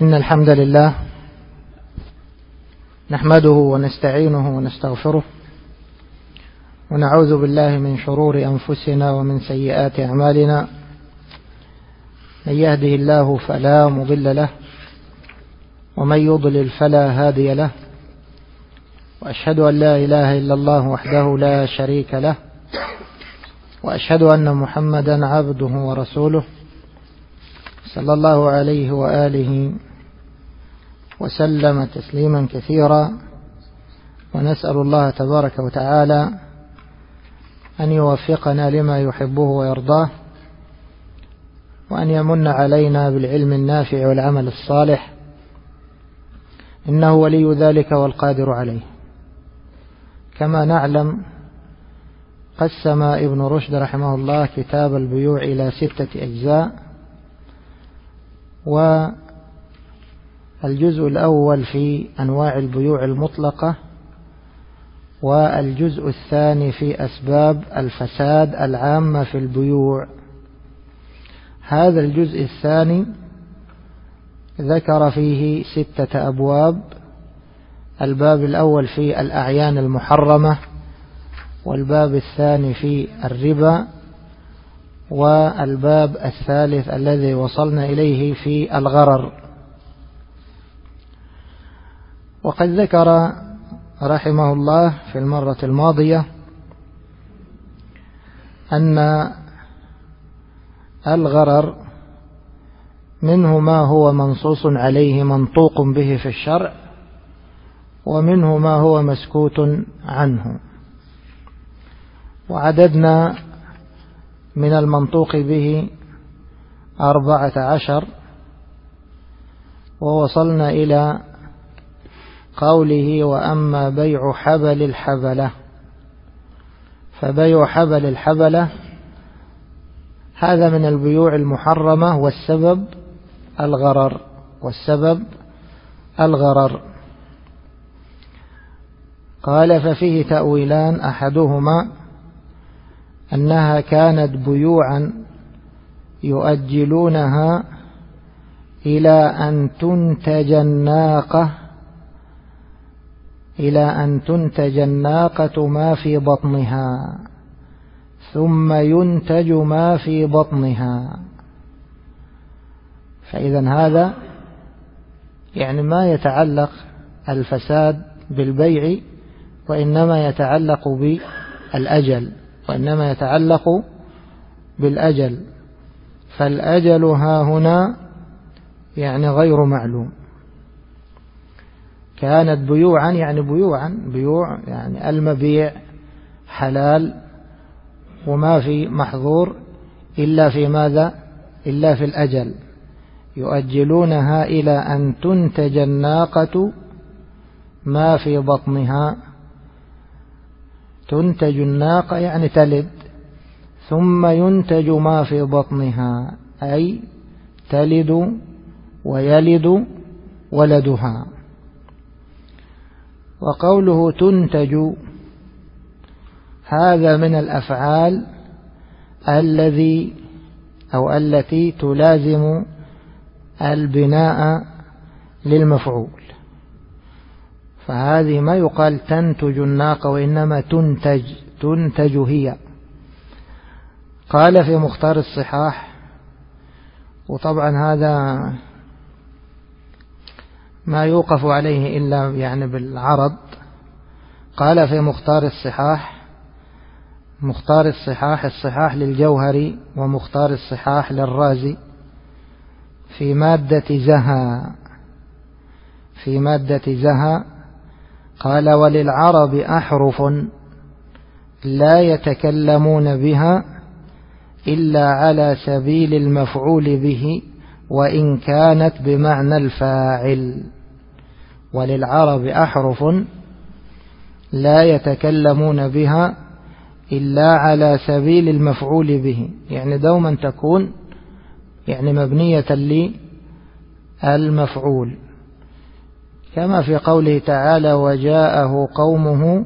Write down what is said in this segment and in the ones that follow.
إن الحمد لله نحمده ونستعينه ونستغفره ونعوذ بالله من شرور أنفسنا ومن سيئات أعمالنا. من يهده الله فلا مضل له ومن يضلل فلا هادي له، وأشهد أن لا إله إلا الله وحده لا شريك له، وأشهد أن محمدا عبده ورسوله صلى الله عليه وآله وسلم تسليما كثيرا. ونسأل الله تبارك وتعالى أن يوفقنا لما يحبه ويرضاه، وأن يمن علينا بالعلم النافع والعمل الصالح، إنه ولي ذلك والقادر عليه. كما نعلم قسم ابن رشد رحمه الله كتاب البيوع إلى 6 أجزاء، والجزء الأول في أنواع البيوع المطلقة، والجزء الثاني في أسباب الفساد العامة في البيوع. هذا الجزء الثاني ذكر فيه 6 أبواب. الباب الأول في الأعيان المحرمة، والباب الثاني في الربا، والباب الثالث الذي وصلنا إليه في الغرر. وقد ذكر رحمه الله في المرة الماضية أن الغرر منه ما هو منصوص عليه منطوق به في الشرع، ومنه ما هو مسكوت عنه. وعددنا من المنطوق به 14، ووصلنا إلى قوله: وأما بيع حبل الحبلة. فبيع حبل الحبلة هذا من البيوع المحرمة، والسبب الغرر. قال: ففيه تأويلان: أحدهما أنها كانت بيوعا يؤجلونها إلى أن تنتج الناقة ما في بطنها، ثم ينتج ما في بطنها. فإذا هذا يعني ما يتعلق الفساد بالبيع، وإنما يتعلق بالأجل. فالأجل ها هنا يعني غير معلوم. كانت بيوعا يعني بيوع يعني المبيع حلال، وما في محظور إلا في ماذا؟ إلا في الأجل. يؤجلونها إلى أن تنتج الناقة ما في بطنها. تنتج الناقة يعني تلد، ثم ينتج ما في بطنها أي تلد ويلد ولدها. وقوله تنتج هذا من الأفعال التي تلازم البناء للمفعول. فهذه ما يقال تنتج الناقة، وإنما تنتج هي. قال في مختار الصحاح، وطبعا هذا ما يوقف عليه إلا يعني بالعرض. قال في مختار الصحاح للجوهري، ومختار الصحاح للرازي، في مادة زها قال: وللعرب أحرف لا يتكلمون بها إلا على سبيل المفعول به، وإن كانت بمعنى الفاعل. وللعرب أحرف لا يتكلمون بها إلا على سبيل المفعول به، يعني دوما تكون يعني مبنية للمفعول، كما في قوله تعالى: وجاءه قومه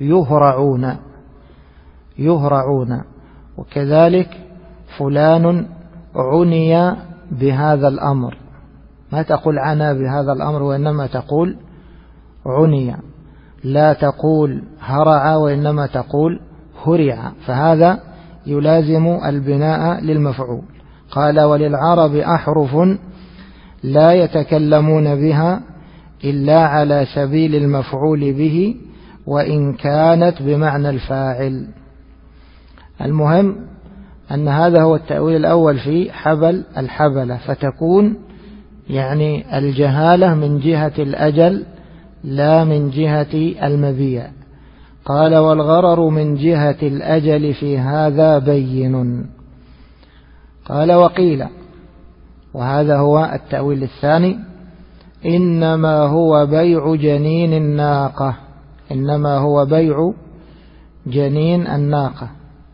يهرعون. وكذلك فلان عني بهذا الأمر، ما تقول عنا بهذا الأمر وإنما تقول عني، لا تقول هرع وإنما تقول هرع، فهذا يلازم البناء للمفعول. قال وللعرب أحرف لا يتكلمون بها إلا على سبيل المفعول به وإن كانت بمعنى الفاعل. المهم أن هذا هو التأويل الأول في حبل الحبلة، فتكون يعني الجهالة من جهة الأجل لا من جهة المبيع. قال والغرر من جهة الأجل في هذا بين. قال وقيل، وهذا هو التأويل الثاني، إنما هو بيع جنين الناقة، إنما هو بيع جنين الناقة،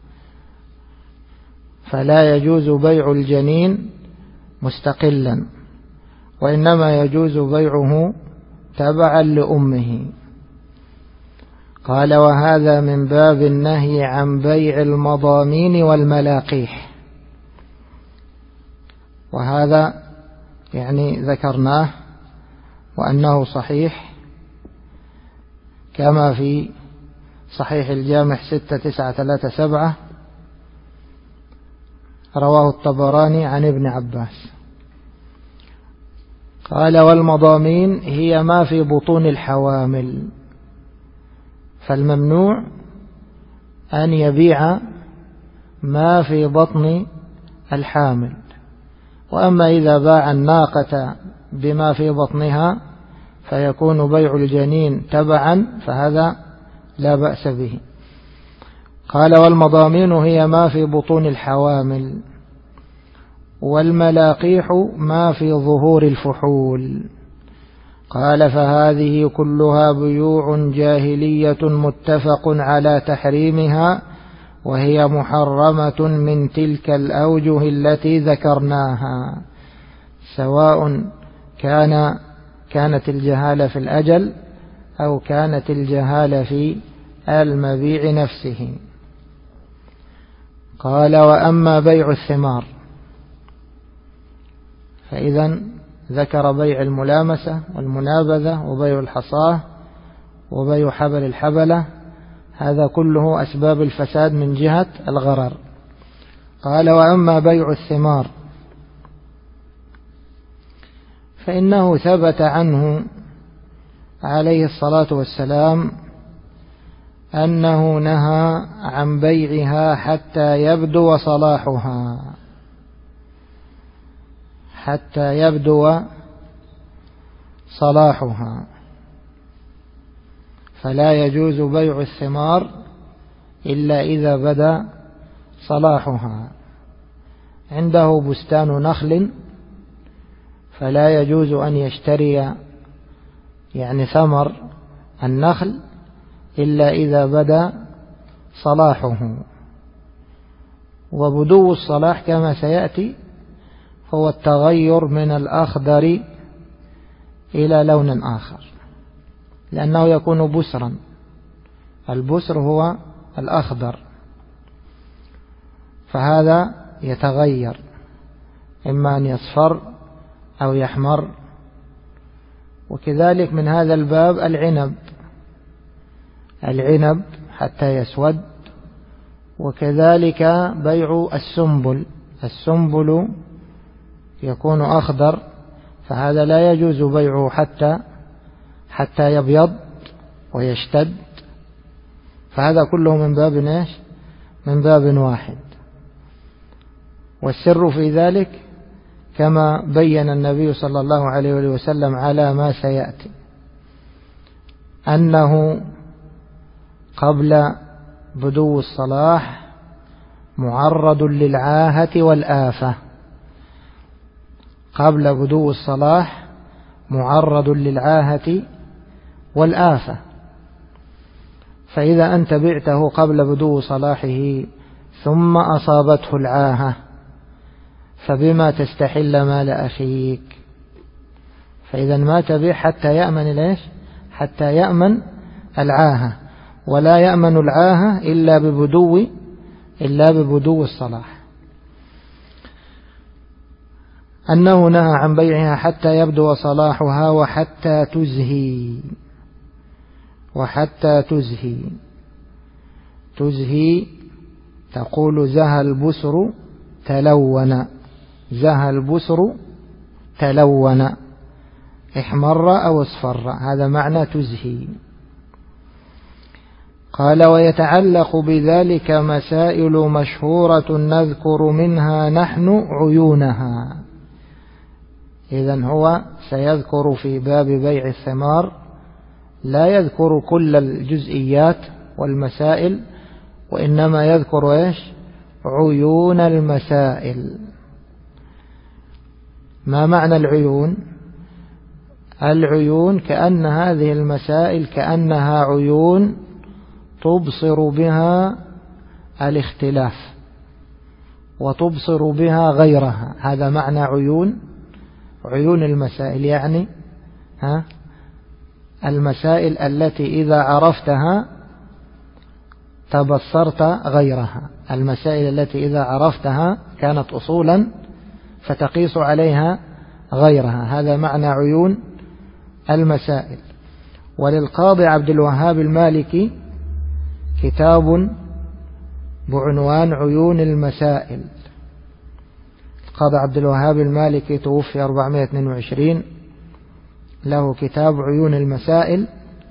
فلا يجوز بيع الجنين مستقلا، وإنما يجوز بيعه تبعا لأمه. قال وهذا من باب النهي عن بيع المضامين والملاقيح، وهذا يعني ذكرناه وأنه صحيح كما في صحيح الجامع 6937 رواه الطبراني عن ابن عباس. قال والمضامين هي ما في بطون الحوامل، فالممنوع أن يبيع ما في بطن الحامل، وأما إذا باع الناقة بما في بطنها فيكون بيع الجنين تبعا، فهذا لا بأس به. قال والمضامين هي ما في بطون الحوامل، والملاقيح ما في ظهور الفحول. قال فهذه كلها بيوع جاهلية متفق على تحريمها، وهي محرمة من تلك الأوجه التي ذكرناها، سواء كانت الجهالة في الأجل أو كانت الجهالة في المبيع نفسه. قال وأما بيع الثمار، فإذا ذكر بيع الملامسة والمنابذة وبيع الحصاة وبيع حبل الحبلة، هذا كله أسباب الفساد من جهة الغرر. قال وأما بيع الثمار فإنه ثبت عنه عليه الصلاة والسلام أنه نهى عن بيعها حتى يبدو صلاحها، حتى يبدو صلاحها، فلا يجوز بيع الثمار إلا إذا بدا صلاحها. عنده بستان نخل فلا يجوز أن يشتري يعني ثمر النخل إلا إذا بدا صلاحه. وبدو الصلاح كما سيأتي هو التغير من الأخضر إلى لون آخر، لأنه يكون بسرا، البسر هو الأخضر، فهذا يتغير إما أن يصفر أو يحمر. وكذلك من هذا الباب العنب حتى يسود، وكذلك بيع السنبل يكون أخضر، فهذا لا يجوز بيعه حتى يبيض ويشتد، فهذا كله من باب ايش؟ من باب واحد. والسر في ذلك كما بين النبي صلى الله عليه وسلم على ما سيأتي، أنه قبل بدو الصلاح معرض للعاهة والآفة، قبل بدو الصلاح معرض للعاهة والآفة. فإذا أنت بعته قبل بدو صلاحه ثم أصابته العاهة فبما تستحل مال أخيك؟ فإذا ما تبيع حتى يأمن ليش؟ حتى يأمن العاهة، ولا يأمن العاهة إلا ببدو الصلاح. أنه نهى عن بيعها حتى يبدو صلاحها وحتى تزهي. وحتى تزهي، تزهي تقول زهى البسر تلون، زهى البسر تلون، احمر أو اصفر، هذا معنى تزهي. قال ويتعلق بذلك مسائل مشهورة نذكر منها نحن عيونها. إذن هو سيذكر في باب بيع الثمار، لا يذكر كل الجزئيات والمسائل، وإنما يذكر إيش؟ عيون المسائل. ما معنى العيون؟ العيون كأن هذه المسائل كأنها عيون تبصر بها الاختلاف وتبصر بها غيرها، هذا معنى عيون. عيون المسائل يعني المسائل التي إذا عرفتها تبصرت غيرها، المسائل التي إذا عرفتها كانت أصولا فتقيس عليها غيرها، هذا معنى عيون المسائل. وللقاضي عبد الوهاب المالكي كتاب بعنوان عيون المسائل. القاضي عبد الوهاب المالكي توفي 422، له كتاب عيون المسائل،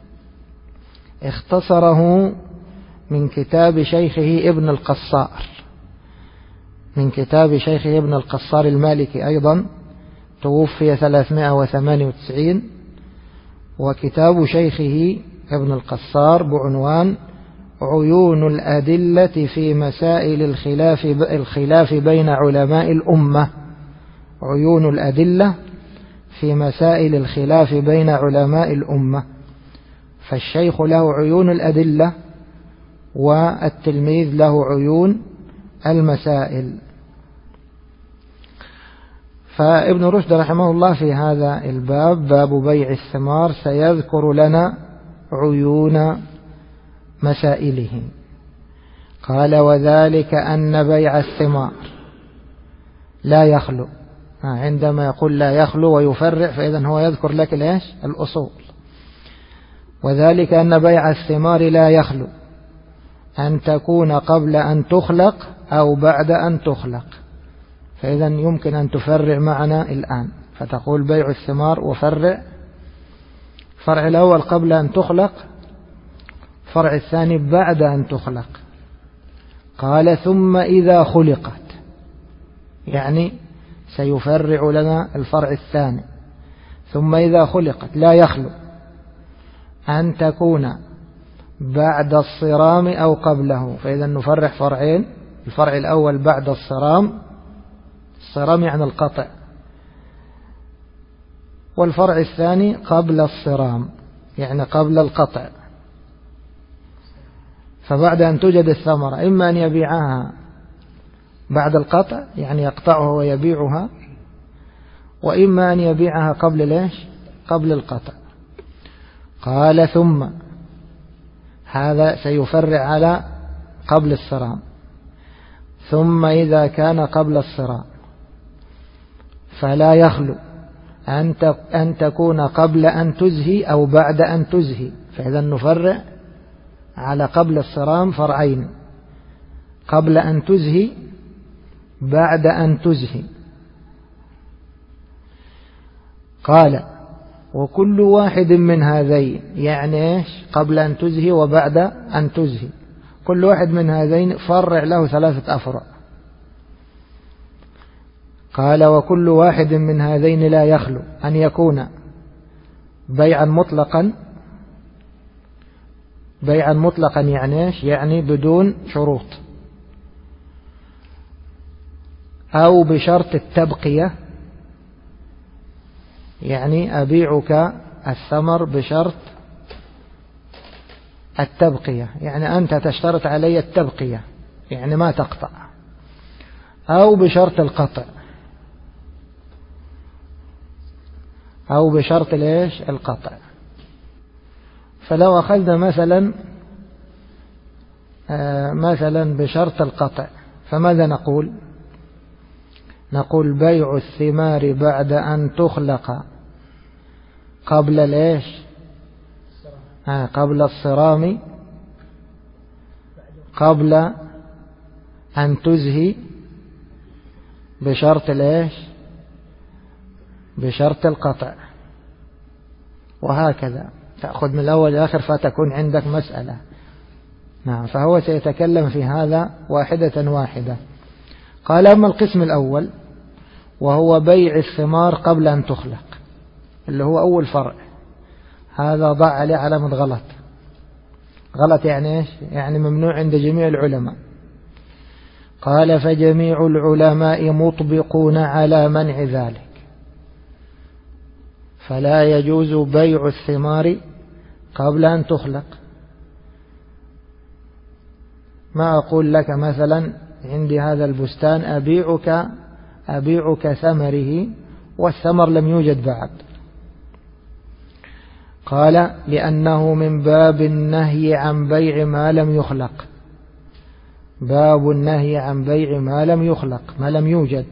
اختصره من كتاب شيخه ابن القصار، من كتاب شيخه ابن القصار المالكي أيضا توفي 398. وكتاب شيخه ابن القصار بعنوان عيون الأدلة في مسائل الخلاف بين علماء الأمة، عيون الأدلة في مسائل الخلاف بين علماء الأمة. فالشيخ له عيون الأدلة والتلميذ له عيون المسائل. فابن رشد رحمه الله في هذا الباب، باب بيع الثمار، سيذكر لنا عيون مسائله. قال وذلك أن بيع الثمار لا يخلو، عندما يقول لا يخلو ويفرع فإذن هو يذكر لك الأصول. وذلك أن بيع الثمار لا يخلو أن تكون قبل أن تخلق أو بعد أن تخلق، فإذن يمكن أن تفرع معنا الآن، فتقول بيع الثمار وفرع. فرع الأول قبل أن تخلق، فرع الثاني بعد أن تخلق. قال ثم إذا خلقت، يعني سيفرع لنا الفرع الثاني. ثم إذا خلقت لا يخلو أن تكون بعد الصرام أو قبله، فإذا نفرع فرعين، الفرع الأول بعد الصرام، الصرام يعني القطع، والفرع الثاني قبل الصرام يعني قبل القطع. فبعد أن توجد الثمرة إما أن يبيعها بعد القطع يعني يقطعها ويبيعها، وإما أن يبيعها قبل قبل القطع. قال ثم، هذا سيفرع على قبل الصرام. ثم إذا كان قبل الصرام فلا يخلو أن تكون قبل أن تزهي أو بعد أن تزهي، فإذا نفرع على قبل الصرام فرعين: قبل أن تزهي، بعد أن تزهي. قال وكل واحد من هذين، يعني إيش؟ قبل أن تزهي وبعد أن تزهي، كل واحد من هذين فرع له 3 أفرع. قال وكل واحد من هذين لا يخلو أن يكون بيعا مطلقا. بيعا مطلقا يعني إيش؟ يعني بدون شروط، أو بشرط التبقية، يعني أبيعك الثمر بشرط التبقية، يعني أنت تشترط علي التبقية يعني ما تقطع، أو بشرط القطع، أو بشرط القطع. فلو أخذنا مثلا بشرط القطع، فماذا نقول؟ نقول بيع الثمار بعد أن تخلق قبل ليش؟ قبل الصرام، قبل أن تزهي، بشرط ليش؟ بشرط القطع. وهكذا تأخذ من الأول للآخر فتكون عندك مسألة. نعم. فهو سيتكلم في هذا واحدة واحدة. قال: أما القسم الأول وهو بيع الثمار قبل أن تخلق، اللي هو أول فرع، هذا ضع عليه علامة غلط. غلط يعني إيش؟ يعني ممنوع عند جميع العلماء. قال: فجميع العلماء مطبقون على منع ذلك، فلا يجوز بيع الثمار قبل أن تخلق. ما أقول لك مثلا عندي هذا البستان أبيعك ثمره والثمر لم يوجد بعد. قال: لأنه من باب النهي عن بيع ما لم يخلق. باب النهي عن بيع ما لم يخلق، ما لم يوجد،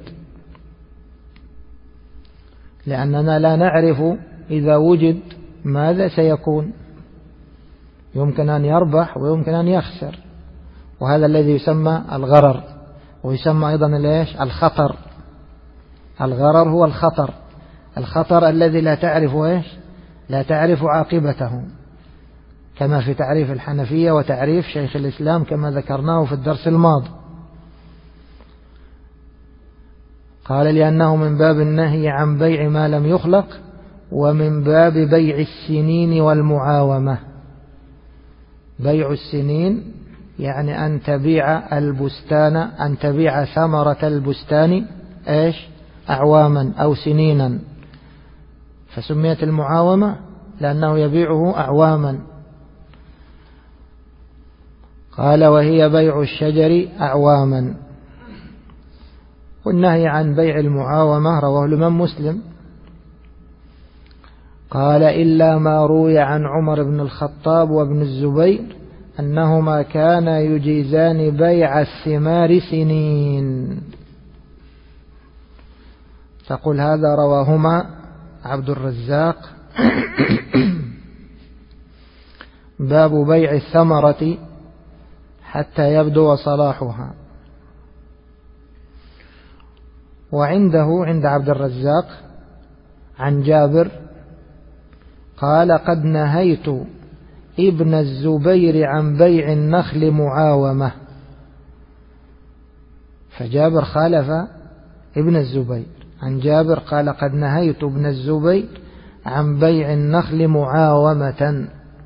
لأننا لا نعرف إذا وجد ماذا سيكون. يمكن أن يربح ويمكن أن يخسر، وهذا الذي يسمى الغرر، ويسمى أيضا الخطر. الغرر هو الخطر، الخطر الذي لا تعرف لا تعرف عاقبته، كما في تعريف الحنفية وتعريف شيخ الإسلام كما ذكرناه في الدرس الماضي. قال: لأنه من باب النهي عن بيع ما لم يخلق، ومن باب بيع السنين والمعاومة. بيع السنين يعني أن تبيع البستان، أن تبيع ثمرة البستان أعواما أو سنينا، فسميت المعاومة لأنه يبيعه أعواما. قال: وهي بيع الشجر أعواما. والنهي عن بيع المعاومة رواه الإمام مسلم. قال: إلا ما روي عن عمر بن الخطاب وابن الزبير أنهما كانا يجيزان بيع الثمار سنين. تقول هذا رواهما عبد الرزاق. باب بيع الثمرة حتى يبدو صلاحها. وعنده عند عبد الرزاق عن جابر قال: قد نهيت ابن الزبير عن بيع النخل معاومة. فجابر خالف ابن الزبير. عن جابر قال: قد نهيت ابن الزبير عن بيع النخل معاومة.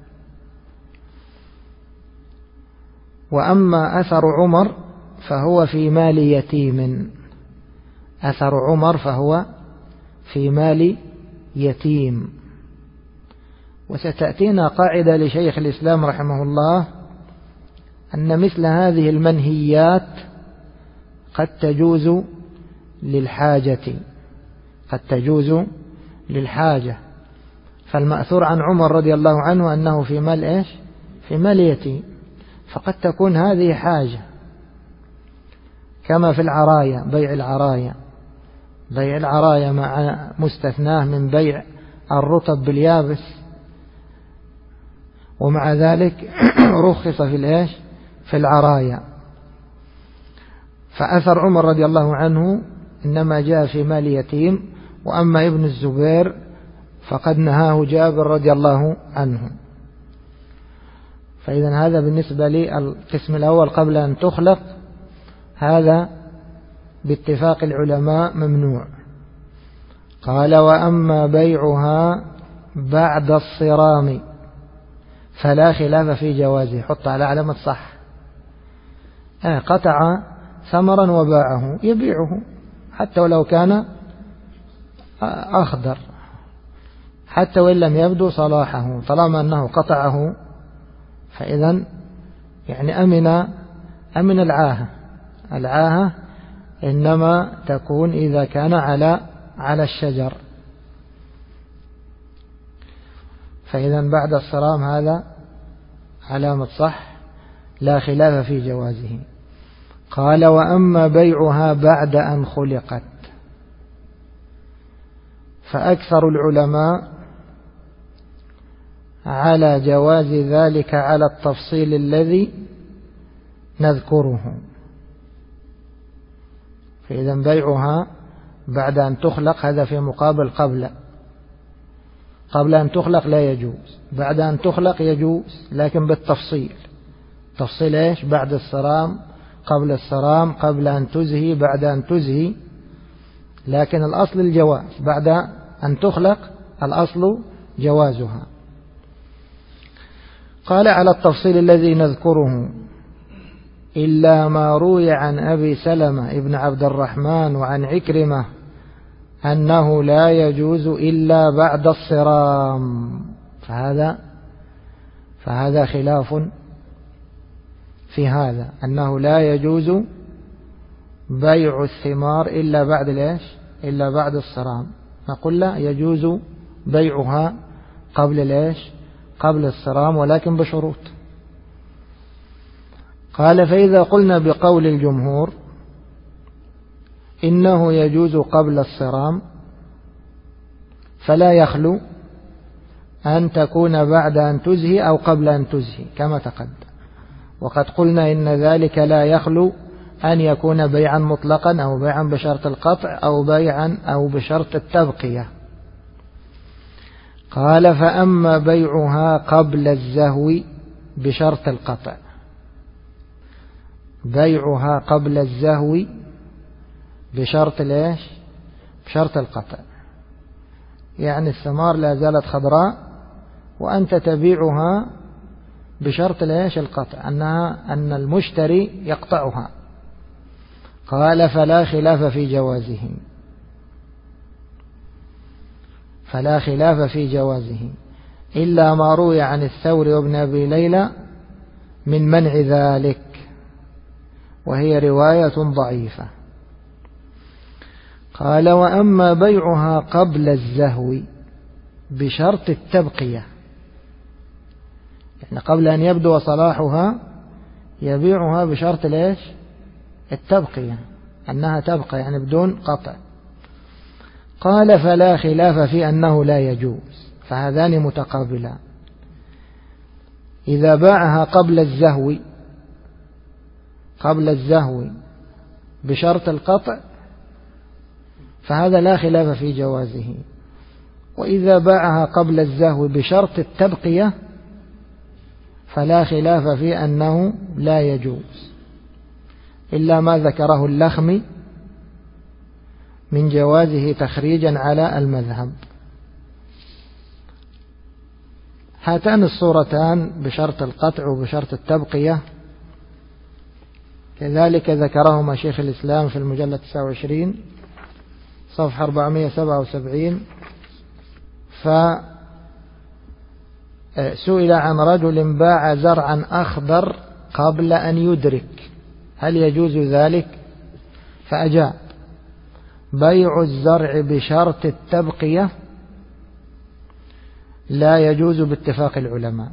وأما أثر عمر فهو في مال يتيم. أثر عمر فهو في مال يتيم. وستأتينا قاعدة لشيخ الإسلام رحمه الله أن مثل هذه المنهيات قد تجوز للحاجة، قد تجوز للحاجة. فالمأثور عن عمر رضي الله عنه أنه في مال في مال يتيم، فقد تكون هذه حاجة، كما في العراية، بيع العراية. بيع العراية مع مستثناه من بيع الرطب باليابس، ومع ذلك رخص في العراية. فأثر عمر رضي الله عنه إنما جاء في مال يتيم، وأما ابن الزبير فقد نهاه جابر رضي الله عنه. فإذا هذا بالنسبة للقسم الأول قبل أن تخلق، هذا باتفاق العلماء ممنوع. قال: وأما بيعها بعد الصرام فلا خلاف في جوازه. حط على علامة صح. قطع ثمرا وباعه، يبيعه حتى ولو كان أخضر، حتى وإن لم يبدو صلاحه، طالما أنه قطعه فإذا يعني أمن العاهة. العاهة إنما تكون إذا كان على الشجر. فإذا بعد الصرام هذا علامة صح، لا خلاف في جوازه. قال: وأما بيعها بعد أن خلقت فأكثر العلماء على جواز ذلك على التفصيل الذي نذكره. فإذا بيعها بعد أن تخلق هذا في مقابل قبل أن تخلق لا يجوز، بعد أن تخلق يجوز لكن بالتفصيل. تفصيل إيش؟ بعد الصرام، قبل الصرام، قبل أن تزهي، بعد أن تزهي، لكن الأصل الجواز. بعد أن تخلق الأصل جوازها. قال على التفصيل الذي نذكره إلا ما روي عن أبي سلمة ابن عبد الرحمن وعن عكرمة أنه لا يجوز إلا بعد الصرام، فهذا خلاف في هذا، أنه لا يجوز بيع الثمار إلا بعد الإيش؟ إلا بعد الصرام. نقول لا، يجوز بيعها قبل الإيش؟ قبل الصرام، ولكن بشروط. قال فإذا قلنا بقول الجمهور إنه يجوز قبل الصرام فلا يخلو أن تكون بعد أن تزهي أو قبل أن تزهي كما تقدم. وقد قلنا إن ذلك لا يخلو أن يكون بيعا مطلقا أو بيعا بشرط القطع أو بيعا أو بشرط التبقية. قال فأما بيعها قبل الزهو بشرط القطع، بيعها قبل الزهو بشرط الإيش؟ بشرط القطع، يعني الثمار لا زالت خضراء وأنت تبيعها بشرط الإيش؟ القطع، أن المشتري يقطعها. قال فلا خلاف في جوازه، فلا خلاف في جوازه إلا ما روي عن الثوري وابن أبي ليلى من منع ذلك، وهي رواية ضعيفة. قال وأما بيعها قبل الزهو بشرط التبقية، يعني قبل أن يبدو صلاحها يبيعها بشرط الإيش؟ التبقية، أنها تبقى يعني بدون قطع. قال فلا خلاف في أنه لا يجوز، فهذان متقابلان. إذا باعها قبل الزهو بشرط القطع فهذا لا خلاف في جوازه، وإذا باعها قبل الزهو بشرط التبقية فلا خلاف في أنه لا يجوز، إلا ما ذكره اللخمي من جوازه تخريجا على المذهب. هاتان الصورتان بشرط القطع وبشرط التبقية كذلك ذكرهما شيخ الإسلام في المجلد 29 صفحة 477. فسئل عن رجل باع زرعا أخضر قبل أن يدرك هل يجوز ذلك؟ فأجاب بيع الزرع بشرط التبقية لا يجوز باتفاق العلماء.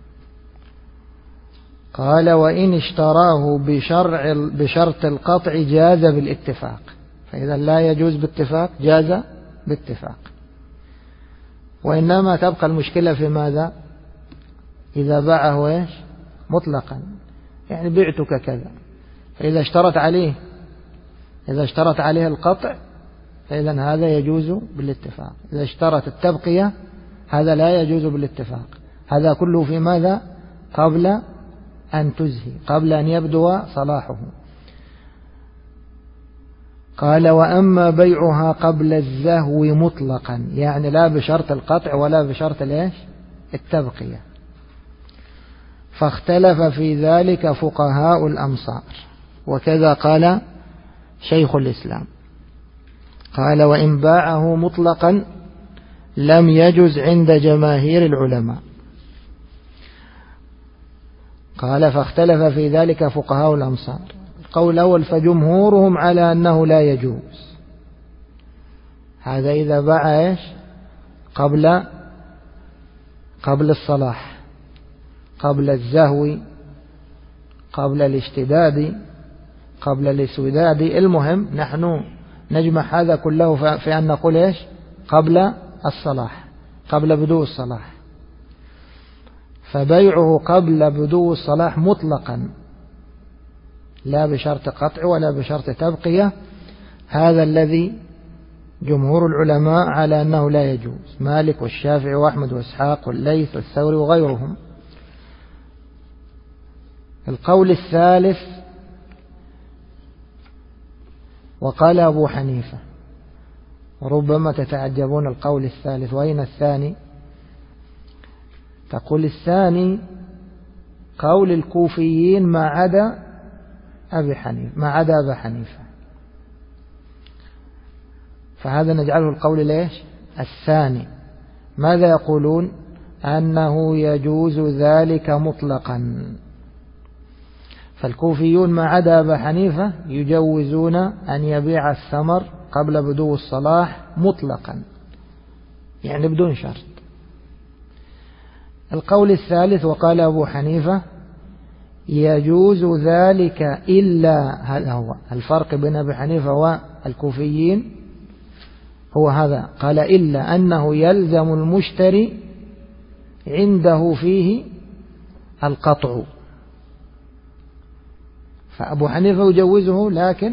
قال وإن اشتراه بشرط القطع جاز بالاتفاق، فإذا لا يجوز باتفاق جاز باتفاق. وإنما تبقى المشكلة في ماذا؟ إذا باعه إيش؟ مطلقا، يعني بعتك كذا، فإذا اشترط عليه القطع فإذا هذا يجوز بالاتفاق. إذا اشترط التبقية هذا لا يجوز بالاتفاق. هذا كله في ماذا؟ قبل أن تزهي، قبل أن يبدو صلاحه. قال وأما بيعها قبل الزهو مطلقا، يعني لا بشرط القطع ولا بشرط التبقية، فاختلف في ذلك فقهاء الأمصار، وكذا قال شيخ الإسلام. قال وإن باعه مطلقا لم يجز عند جماهير العلماء. قال فاختلف في ذلك فقهاء الأمصار. القول الأول فجمهورهم على أنه لا يجوز. هذا إذا باع إيش؟ قبل الصلاح، قبل الزهو، قبل الاشتداد، قبل الاسوداد. المهم نحن نجمع هذا كله في أن نقول إيش؟ قبل الصلاح، قبل بدو الصلاح، فبيعه قبل بدو الصلاح مطلقا لا بشرط قطع ولا بشرط تبقية، هذا الذي جمهور العلماء على أنه لا يجوز، مالك والشافعي وأحمد وإسحاق والليث والثوري وغيرهم. القول الثالث وقال أبو حنيفة، وربما تتعجبون القول الثالث، وأين الثاني؟ تقول الثاني قول الكوفيين ما عدا أبي حنيفة، فهذا نجعله القول ليش الثاني. ماذا يقولون؟ أنه يجوز ذلك مطلقا، فالكوفيون ما عدا أبا حنيفة يجوزون أن يبيع الثمر قبل بدو الصلاح مطلقا، يعني بدون شرط. القول الثالث وقال أبو حنيفة يجوز ذلك إلا، هذا هو الفرق بين أبي حنيفة والكوفيين، هو هذا، قال إلا أنه يلزم المشتري عنده فيه القطع. فأبو حنيفة يجوزه، لكن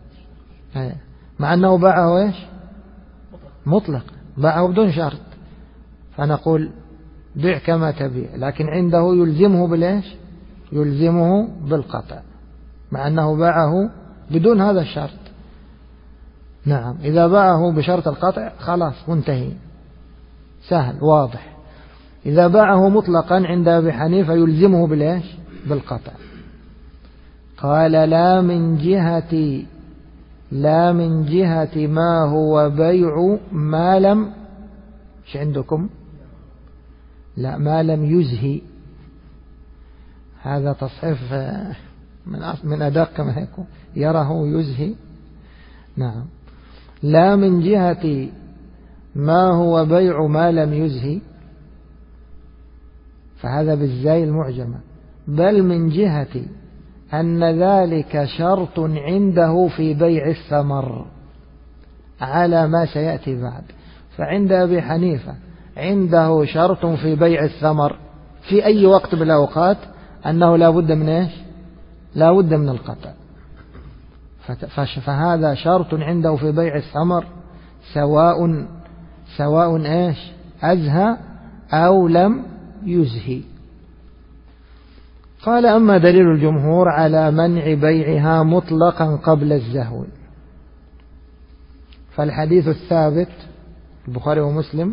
مع أنه باعه إيش مطلق، باعه بدون شرط، فنقول بيع كما تبيع، لكن عنده يلزمه بالإيش؟ يلزمه بالقطع، مع أنه باعه بدون هذا الشرط. نعم، إذا باعه بشرط القطع خلاص منتهي، سهل واضح. إذا باعه مطلقا عند أبي حنيفة يلزمه بالإيش؟ بالقطع. قال لا من جهة ما هو بيع ما لم، ايش عندكم؟ لا، ما لم يزهي، هذا تصحيف من أدق ما يكون، يره يزهي. نعم، لا من جهة ما هو بيع ما لم يزهي، فهذا بالزاي المعجمة، بل من جهة أن ذلك شرط عنده في بيع الثمر على ما سيأتي بعد. فعند أبي حنيفة عنده شرط في بيع الثمر في أي وقت بالأوقات أنه لا بد من إيش؟ لا بد من القطع، فهذا شرط عنده في بيع الثمر سواء إيش؟ أزهى أو لم يزهي. قال أما دليل الجمهور على منع بيعها مطلقا قبل الزهو، فالحديث الثابت البخاري ومسلم،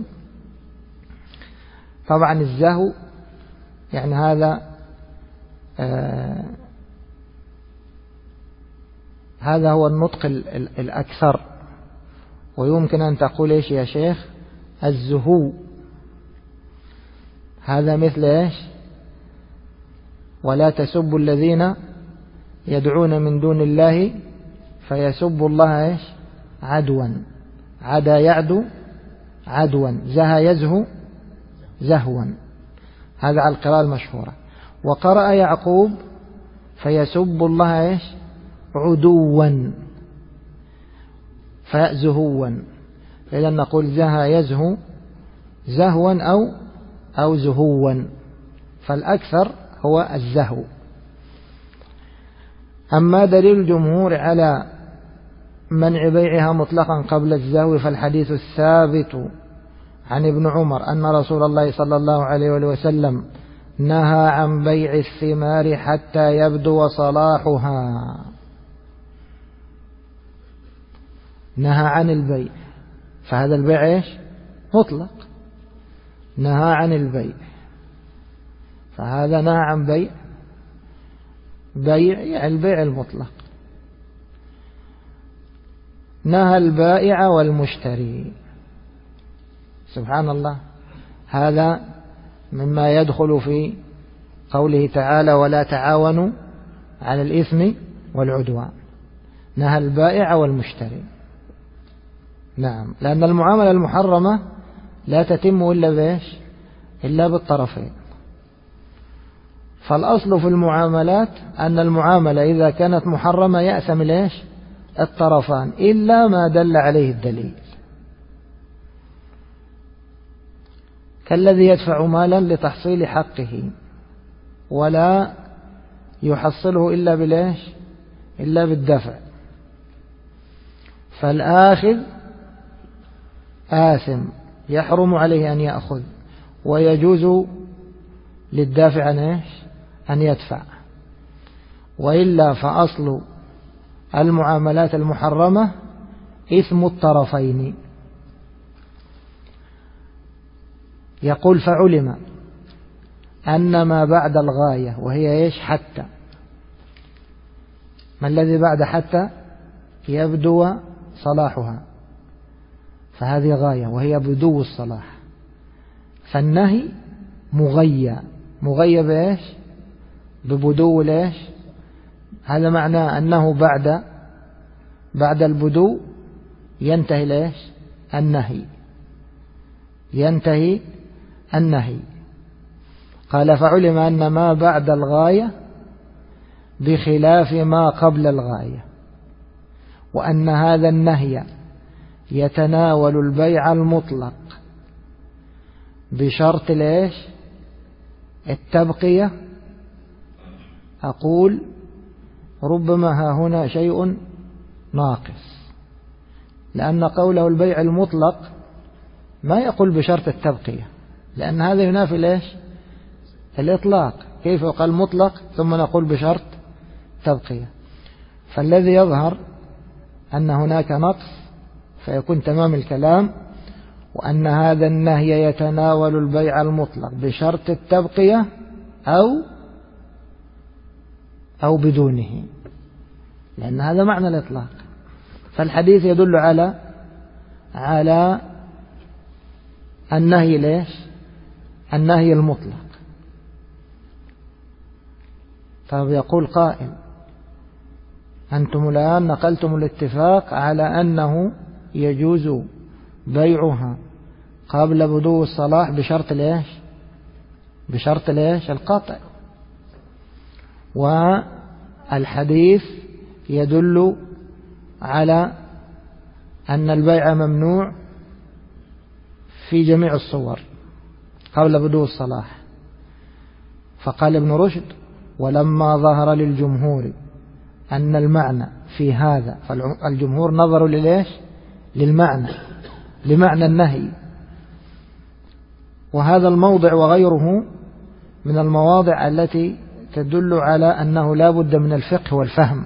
طبعا الزهو يعني هذا هو النطق الأكثر، ويمكن أن تقول إيش يا شيخ؟ الزهو، هذا مثل إيش؟ ولا تسبوا الذين يدعون من دون الله فيسبوا الله إيش؟ عدوا، عدا يعدو عدوا، زهى يزهو زهوا، هذا على القراءة المشهورة. وقرأ يعقوب فيسب الله إيش؟ عدوا فزهوا، إذا نقول زهى يزهو زهوا أو زهوا، فالأكثر هو الزهو. أما دليل الجمهور على منع بيعها مطلقا قبل الزهو، فالحديث الثابت عن ابن عمر أن رسول الله صلى الله عليه وسلم نهى عن بيع الثمار حتى يبدو صلاحها، نهى عن البيع، فهذا البيع إيش؟ مطلق، نهى عن البيع، فهذا نهى عن بيع البيع المطلق، نهى البائع والمشتري. سبحان الله، هذا مما يدخل في قوله تعالى ولا تعاونوا على الإثم والعدوان، نهى البائع والمشتري. نعم، لأن المعاملة المحرمة لا تتم إلا بإيش؟ إلا بالطرفين. فالأصل في المعاملات أن المعاملة إذا كانت محرمة يأثم الإيش؟ الطرفان، إلا ما دل عليه الدليل. كالذي يدفع مالا لتحصيل حقه ولا يحصله إلا بالإيش؟ إلا بالدفع، فالآخذ آثم يحرم عليه أن يأخذ، ويجوز للدافع أن يدفع. وإلا فأصل المعاملات المحرمة إثم الطرفين. يقول فعلم أن ما بعد الغاية وهي حتى، ما الذي بعد حتى؟ يبدو صلاحها، فهذه غاية وهي بدو الصلاح، فالنهي مغيى بإيش؟ ببدو هذا معناه أنه بعد البدو ينتهي النهي. قال فعلم أن ما بعد الغاية بخلاف ما قبل الغاية، وأن هذا النهي يتناول البيع المطلق بشرط التبقية. أقول ربما ها هنا شيء ناقص، لأن قوله البيع المطلق ما يقول بشرط التبقية، لأن هذا ينافي الإطلاق. كيف يقال مطلق ثم نقول بشرط تبقية؟ فالذي يظهر أن هناك نقص، فيكون تمام الكلام، وأن هذا النهي يتناول البيع المطلق بشرط التبقية أو بدونه، لأن هذا معنى الإطلاق. فالحديث يدل على النهي النهي المطلق. فيقول قائل أنتم الآن نقلتم الاتفاق على أنه يجوز بيعها قبل بدو الصلاح بشرط القطع، والحديث يدل على أن البيع ممنوع في جميع الصور قبل بدو الصلاح. فقال ابن رشد ولما ظهر للجمهور أن المعنى في هذا، فالجمهور نظروا لمعنى النهي، وهذا الموضع وغيره من المواضع التي تدل على أنه لا بد من الفقه والفهم،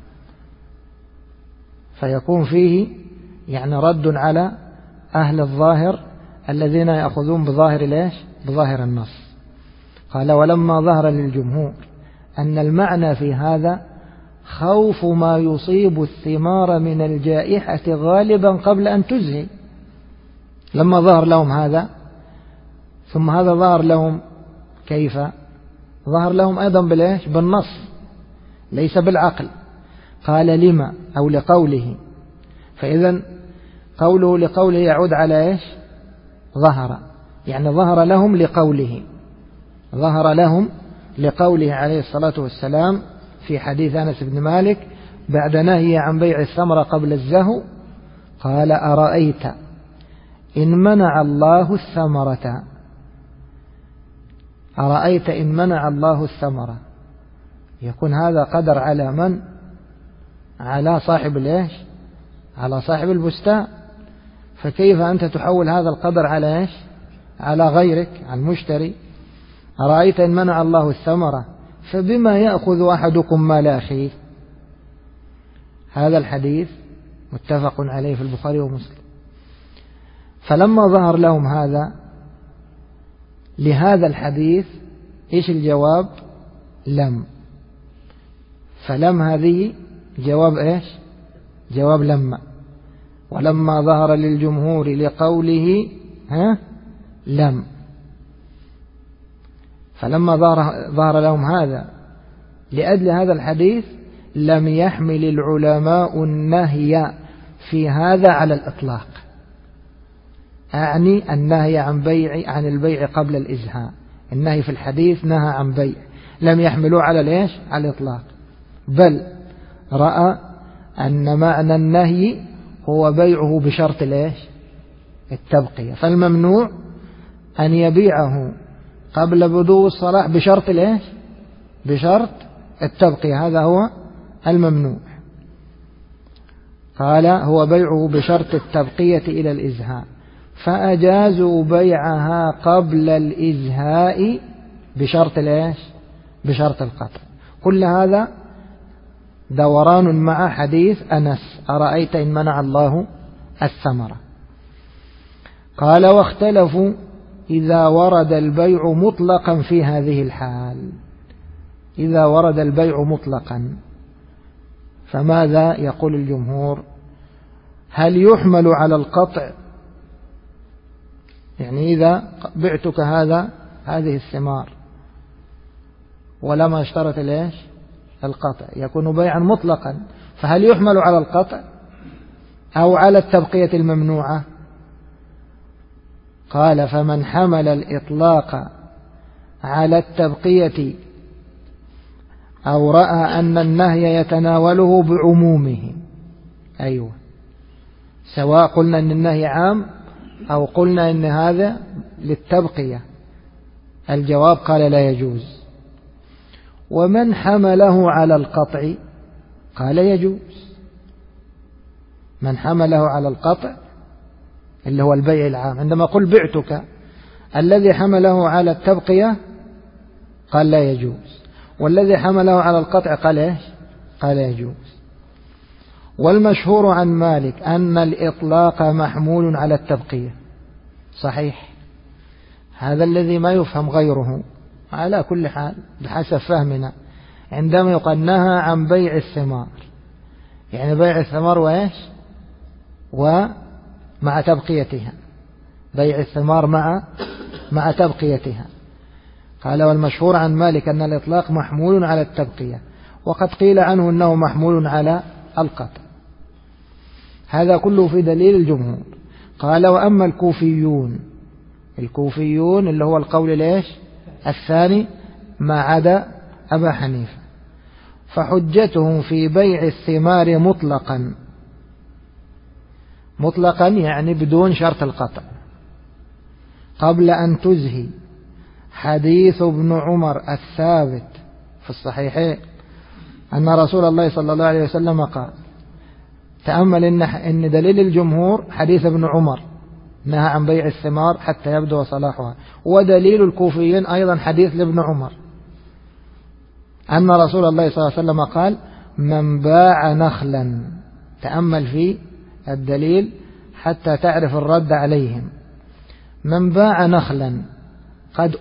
فيكون فيه رد على أهل الظاهر الذين يأخذون بظاهر النص. قال ولما ظهر للجمهور أن المعنى في هذا خوف ما يصيب الثمار من الجائحة غالبا قبل أن تزهي. لما ظهر لهم هذا، ثم هذا ظهر لهم كيف؟ ظهر لهم أيضا بالنص ليس بالعقل. قال لما أو لقوله، فإذا قوله لقوله يعود على ظهر، ظهر لهم لقوله عليه الصلاة والسلام في حديث أنس بن مالك بعد نهي عن بيع الثمرة قبل الزهو قال أرأيت إن منع الله الثمرة، أرأيت إن منع الله الثمرة، يكون هذا قدر على من؟ على صاحب على صاحب البستان. فكيف أنت تحول هذا القدر على على غيرك، على المشتري؟ أرأيت إن منع الله الثمرة فبما يأخذ أحدكم مال أخيه؟ هذا الحديث متفق عليه في البخاري ومسلم. فلما ظهر لهم هذا لهذا الحديث إيش الجواب؟ لم. فلم هذه جواب جواب لما. ولما ظهر للجمهور لقوله لم. فلما ظهر لهم هذا لأجل هذا الحديث لم يحمل العلماء النهي في هذا على الإطلاق، أعني النهي عن البيع قبل الإزهاء. النهي في الحديث نهى عن بيع، لم يحملوا على على الإطلاق، بل رأى أن معنى النهي هو بيعه بشرط التبقية. فالممنوع أن يبيعه قبل بدو الصلاح بشرط الإيش؟ بشرط التبقية، هذا هو الممنوع. قال هو بيعه بشرط التبقية إلى الإزهاء، فأجازوا بيعها قبل الإزهاء بشرط الإيش؟ بشرط القطع. كل هذا دوران مع حديث أنس أرأيت إن منع الله الثمرة. قال واختلفوا إذا ورد البيع مطلقا في هذه الحال. إذا ورد البيع مطلقا فماذا يقول الجمهور؟ هل يحمل على القطع؟ يعني إذا بعتك هذه الثمار ولما اشترط الإيش؟ القطع، يكون بيعا مطلقا، فهل يحمل على القطع أو على التبقية الممنوعة؟ قال فمن حمل الإطلاق على التبقية أو رأى أن النهي يتناوله بعمومه، أيوة، سواء قلنا أن النهي عام أو قلنا أن هذا للتبقية، الجواب قال لا يجوز. ومن حمله على القطع قال يجوز. من حمله على القطع اللي هو البيع العام، عندما قل بعتك، الذي حمله على التبقية قال لا يجوز، والذي حمله على القطع قال إيش؟ قال يجوز. والمشهور عن مالك أن الإطلاق محمول على التبقية، صحيح، هذا الذي ما يفهم غيره. على كل حال بحسب فهمنا عندما يقال نهى عن بيع الثمار، يعني بيع الثمار وإيش؟ ومع تبقيتها، بيع الثمار مع تبقيتها. قال والمشهور عن مالك أن الإطلاق محمول على التبقية، وقد قيل عنه أنه محمول على القطع. هذا كله في دليل الجمهور. قال وأما الكوفيون اللي هو القول ليش الثاني ما عدا أبا حنيفة، فحجتهم في بيع الثمار مطلقا يعني بدون شرط القطع قبل أن تزهي حديث ابن عمر الثابت في الصحيحين أن رسول الله صلى الله عليه وسلم قال، تأمل إن دليل الجمهور حديث ابن عمر نهى عن بيع الثمار حتى يبدو صلاحها، ودليل الكوفيين أيضا حديث لابن عمر أن رسول الله صلى الله عليه وسلم قال من باع نخلا. تأمل في الدليل حتى تعرف الرد عليهم. من باع نخلا قد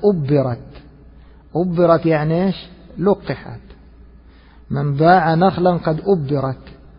أبرت يعني إيش؟ لقحت. من باع نخلا قد أبرت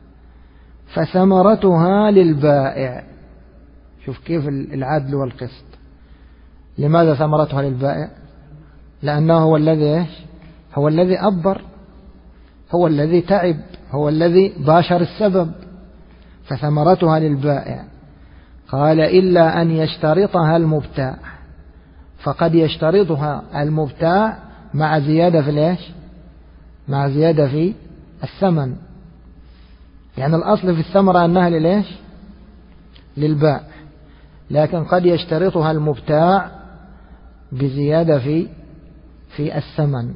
فثمرتها للبائع. شوف كيف العدل والقسط. لماذا ثمرتها للبائع؟ لأنه هو الذي إيش؟ هو الذي أبر، هو الذي تعب، هو الذي باشر السبب، فثمرتها للبائع. قال إلا أن يشترطها المبتاع، فقد يشترطها المبتاع مع زيادة في الإيش؟ مع زيادة في الثمن. يعني الأصل في الثمرة أنها للإيش؟ للبائع، لكن قد يشترطها المبتاع بزيادة في الثمن.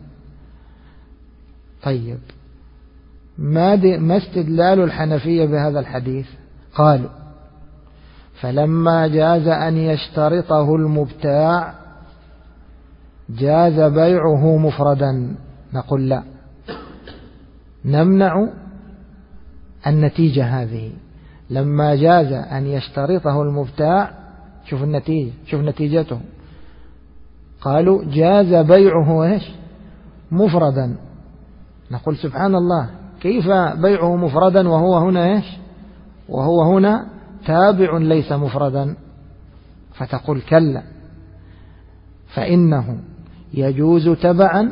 طيب ما استدلال الحنفية بهذا الحديث؟ قالوا فلما جاز أن يشترطه المبتاع جاز بيعه مفردا. نقول لا، نمنع النتيجة هذه. لما جاز أن يشترطه المبتاع، شوف النتيجة، شوف نتيجته. قالوا جاز بيعه إيش؟ مفردا. نقول سبحان الله، كيف بيعه مفردا وهو هنا إيش؟ وهو هنا تابع ليس مفردا. فتقول كلا، فإنه يجوز تبعا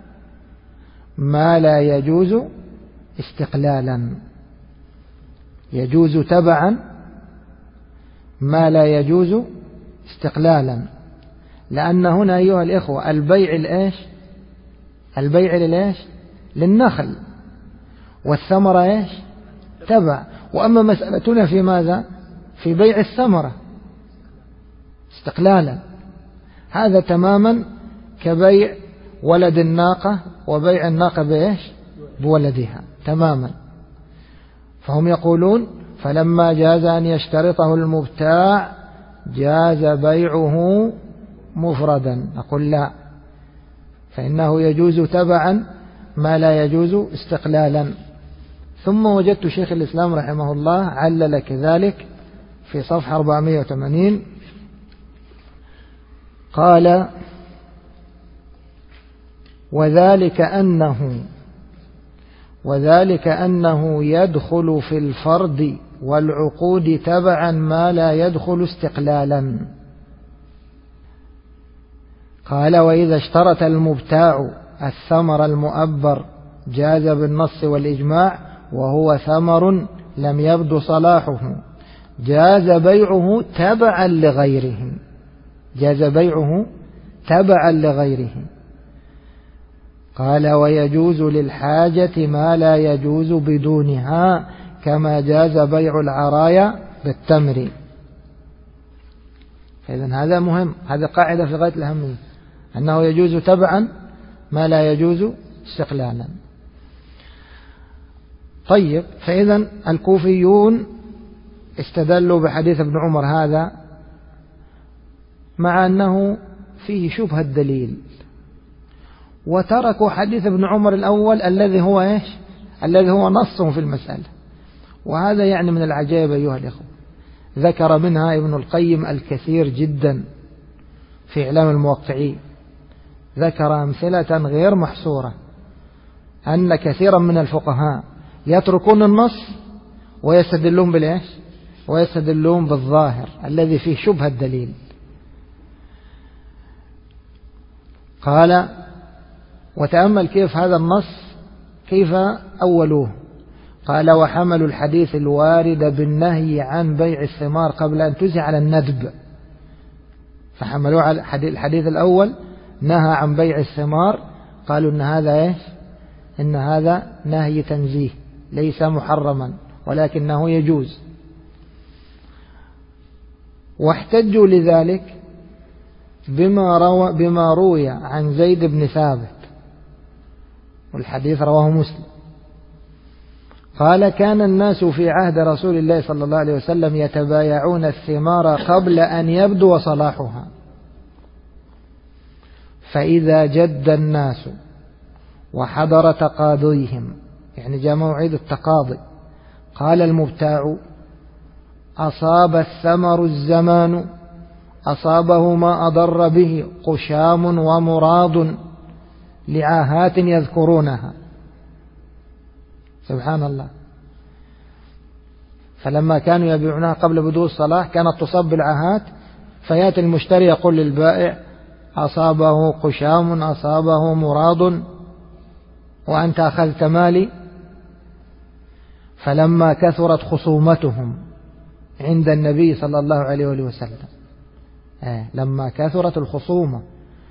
ما لا يجوز استقلالا. يجوز تبعا ما لا يجوز استقلالا، لأن هنا أيها الإخوة البيع الإيش؟ البيع للإيش؟ للنخل، والثمرة إيش؟ تبع. وأما مسألتنا في ماذا؟ في بيع الثمرة استقلالا. هذا تماما كبيع ولد الناقة وبيع الناقة بإيش؟ بولدها تماما. فهم يقولون فلما جاز أن يشترطه المبتاع جاز بيعه مفردا. نقول لا، فإنه يجوز تبعا ما لا يجوز استقلالا. ثم وجدت شيخ الإسلام رحمه الله علل كذلك في صفحة 480 قال: وذلك أنه يدخل في الفرد والعقود تبعا ما لا يدخل استقلالا. قال: وإذا اشترط المبتاع الثمر المؤبر جاز بالنص والإجماع وهو ثمر لم يبدو صلاحه جاز بيعه تبعا لغيره. جاز بيعه تبعا لغيره. قال: ويجوز للحاجة ما لا يجوز بدونها كما جاز بيع العرايا بالتمر. إذن هذا مهم، هذا قاعدة في غاية الأهمية، أنه يجوز تبعا ما لا يجوز استقلالا. طيب، فإذا الكوفيون استدلوا بحديث ابن عمر هذا مع أنه فيه شبهة دليل، وتركوا حديث ابن عمر الأول الذي هو إيش؟ الذي هو نصه في المسألة. وهذا يعني من العجائب أيها الإخوة، ذكر منها ابن القيم الكثير جدا في إعلام الموقعين، ذكر أمثلة غير محصورة أن كثيرا من الفقهاء يتركون النص ويستدلون بالإيش؟ ويستدلون بالظاهر الذي فيه شبهة دليل. قال: وتأمل كيف هذا النص كيف أولوه. قال: وحملوا الحديث الوارد بالنهي عن بيع الثمار قبل أن تزع على الندب. فحملوا على الحديث الأول نهى عن بيع الثمار، قالوا إن هذا إيش؟ إن هذا نهي تنزيه ليس محرما ولكنه يجوز. واحتجوا لذلك بما روي عن زيد بن ثابت، والحديث رواه مسلم. قال: كان الناس في عهد رسول الله صلى الله عليه وسلم يتبايعون الثمار قبل أن يبدو صلاحها، فإذا جد الناس وحضر تقاضيهم، يعني جاء موعد التقاضي، قال المبتاع: أصاب الثمر الزمان، أصابه ما أضر به قشام ومراض لعاهات يذكرونها. سبحان الله. فلما كانوا يبيعونها قبل بدو الصلاة كانت تصب بالعاهات، فيأتي المشتري يقول للبائع: أصابه قشام، أصابه مراض، وأنت أخذت مالي. فلما كثرت خصومتهم عند النبي صلى الله عليه وسلم، لما كثرت الخصومة،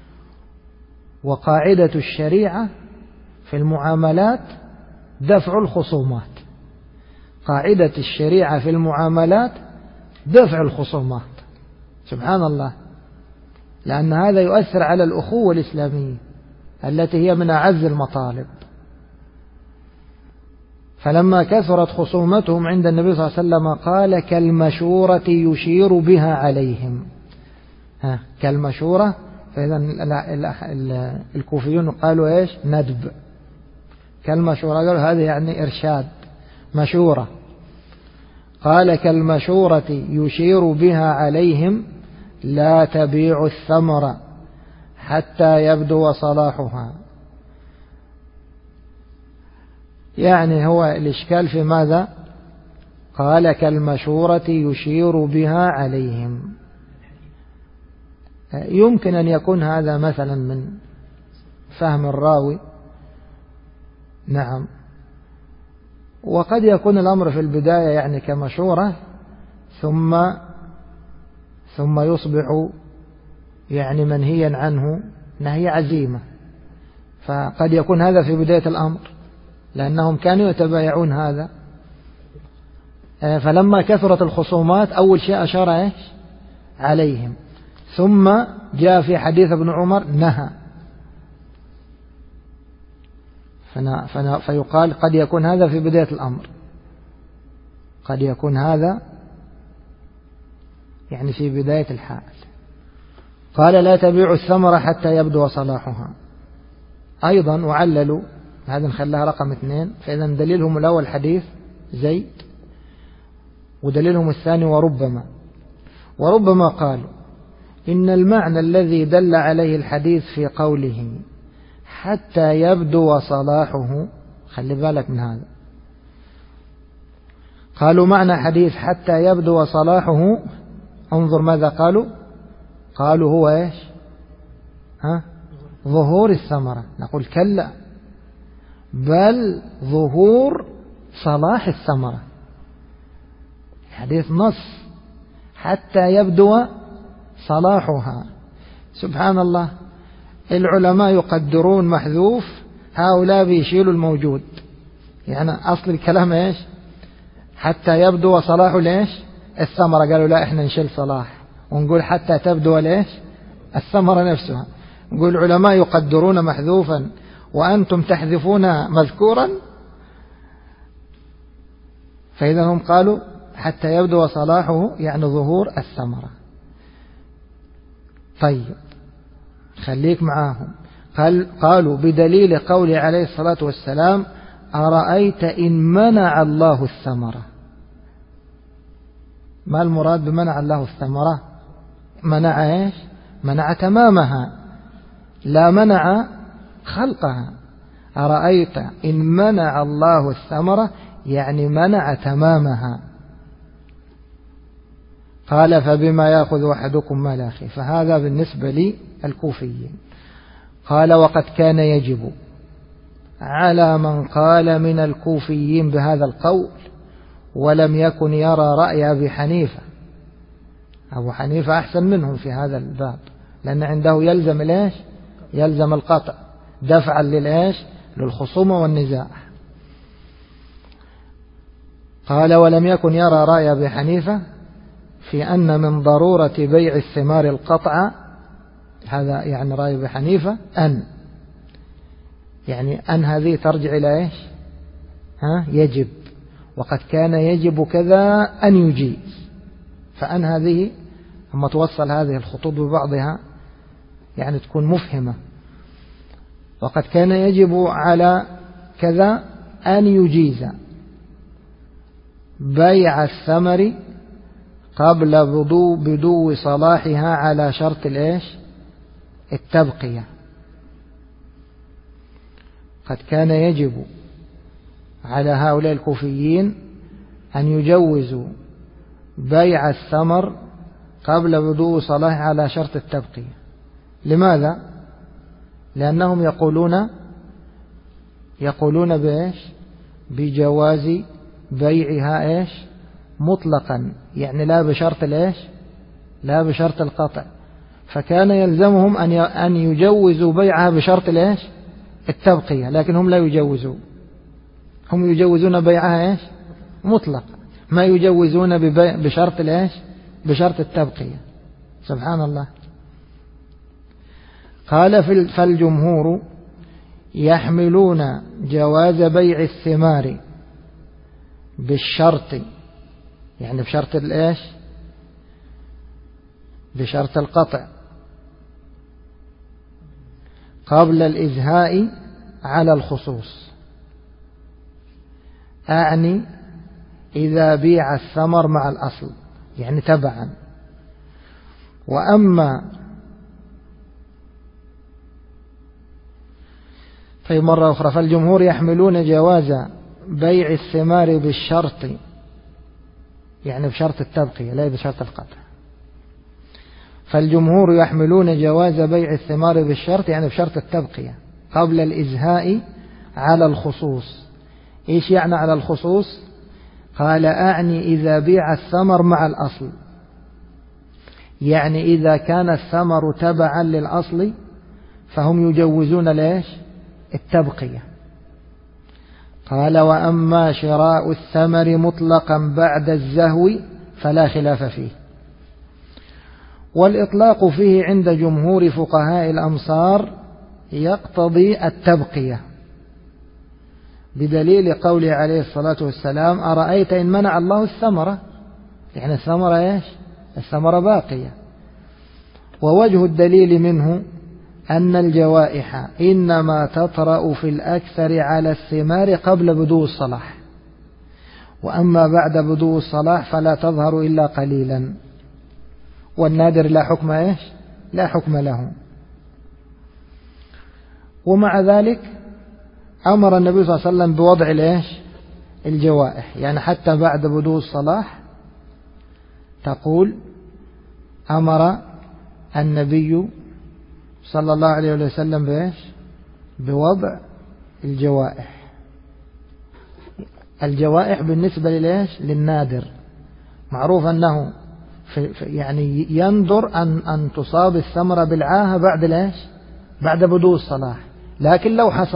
وقاعدة الشريعة في المعاملات دفع الخصومات، قاعدة الشريعة في المعاملات دفع الخصومات. سبحان الله، لأن هذا يؤثر على الأخوة الإسلامية التي هي من أعز المطالب. فلما كثرت خصومتهم عند النبي صلى الله عليه وسلم قال: كالمشورة يشير بها عليهم. كالمشورة. فإذا الكوفيون قالوا إيش؟ ندب. كالمشورة، قالوا هذا يعني إرشاد، مشورة. قال: كالمشورة يشير بها عليهم لا تبيع الثمر حتى يبدو صلاحها. يعني هو الإشكال في ماذا؟ قال: كالمشورة يشير بها عليهم. يمكن أن يكون هذا مثلا من فهم الراوي، نعم، وقد يكون الأمر في البداية يعني كمشورة ثم يصبح يعني منهيا عنه نهي عزيمة. فقد يكون هذا في بداية الأمر لأنهم كانوا يتبايعون هذا. فلما كثرت الخصومات أول شيء أشار إيش؟ عليهم، ثم جاء في حديث ابن عمر نهى، فيقال قد يكون هذا في بداية الأمر، قد يكون هذا يعني في بداية الحال. قال لا تبيع الثمرة حتى يبدو صلاحها. أيضا وعللوا، هذا نخليها رقم 2، فإذا دليلهم الأول حديث زيد، ودليلهم الثاني وربما قالوا إن المعنى الذي دل عليه الحديث في قوله حتى يبدو صلاحه، خلي بالك من هذا، قالوا معنى حديث حتى يبدو صلاحه، انظر ماذا قالوا هو ايش؟ ظهور الثمرة. نقول كلا، بل ظهور صلاح الثمرة. حديث نص حتى يبدو صلاحها. سبحان الله، العلماء يقدرون محذوف، هؤلاء بيشيلوا الموجود. يعني أصل الكلام إيش؟ حتى يبدو صلاح ليش الثمرة، قالوا لا إحنا نشيل صلاح ونقول حتى تبدو ليش الثمرة نفسها. نقول العلماء يقدرون محذوفا وأنتم تحذفون مذكورا، فإذا هم قالوا حتى يبدو صلاحه يعني ظهور الثمرة. طيب خليك معاهم. قالوا بدليل قول عليه الصلاة والسلام أرأيت إن منع الله الثمرة. ما المراد بمنع الله الثمرة؟ منع إيش؟ منع تمامها، لا منع خلقها. أرأيت إن منع الله الثمرة يعني منع تمامها. قال فبما يأخذ أحدكم مال أخيه. فهذا بالنسبة للكوفيين. قال وقد كان يجب على من قال من الكوفيين بهذا القول ولم يكن يرى رأي أبي حنيفة. أبو حنيفة أحسن منهم في هذا الباب، لأن عنده يلزم الإيش؟ يلزم القطع دفعا للإيش؟ للخصومة والنزاع. قال ولم يكن يرى رأي أبي حنيفة في أن من ضرورة بيع الثمار القطع. هذا يعني رأي أبي حنيفة أن هذه ترجع إلى إيش؟ يجب، وقد كان يجب كذا أن يجيز. فأن هذه لما توصل هذه الخطوط ببعضها يعني تكون مفهمة. وقد كان يجب على كذا أن يجيز بيع الثمر قبل بدو صلاحها على شرط الإيش؟ التبقية. قد كان يجب على هؤلاء الكوفيين أن يجوزوا بيع الثمر قبل بدو صلاحها على شرط التبقية. لماذا؟ لأنهم يقولون بإيش؟ بجواز بيعها إيش؟ مطلقا، يعني لا بشرط الإيش؟ لا بشرط القطع. فكان يلزمهم أن يجوزوا بيعها بشرط الإيش؟ التبقية، لكن هم لا يجوزون. هم يجوزون بيعها إيش؟ مطلق، ما يجوزون بشرط الإيش؟ بشرط التبقية. سبحان الله. قال فالجمهور يحملون جواز بيع الثمار بالشرط، يعني بشرط الإيش؟ بشرط القطع قبل الإزهاء على الخصوص. أعني إذا بيع الثمر مع الأصل يعني تبعا. وأما في مرة أخرى فالجمهور يحملون جواز بيع الثمار بالشرط، يعني بشرط التبقية لا بشرط القطع. فالجمهور يحملون جواز بيع الثمار بالشرط يعني بشرط التبقية قبل الإزهاء على الخصوص. إيش يعني على الخصوص؟ قال أعني إذا بيع الثمر مع الأصل، يعني إذا كان الثمر تبعا للأصل فهم يجوزون ليش؟ التبقية. قال وأما شراء الثمر مطلقا بعد الزهو فلا خلاف فيه. والإطلاق فيه عند جمهور فقهاء الأمصار يقتضي التبقية، بدليل قوله عليه الصلاة والسلام: أرأيت إن منع الله الثمرة، يعني الثمرة إيش؟ الثمرة باقية. ووجه الدليل منه أن الجوائح إنما تطرأ في الأكثر على الثمار قبل بدو الصلاح، وأما بعد بدو الصلاح فلا تظهر إلا قليلا، والنادر لا حكم إيش؟ لا حكم له. ومع ذلك أمر النبي صلى الله عليه وسلم بوضع الإيش؟ الجوائح، يعني حتى بعد بدو الصلاح تقول أمر النبي صلى الله عليه وسلم بإيش؟ بوضع الجوائح. الجوائح بالنسبة للإيش؟ للنادر، معروف أنه يعني يندر أن تصاب الثمرة بالعاهة بعد الإيش؟ بعد بدو الصلاح، لكن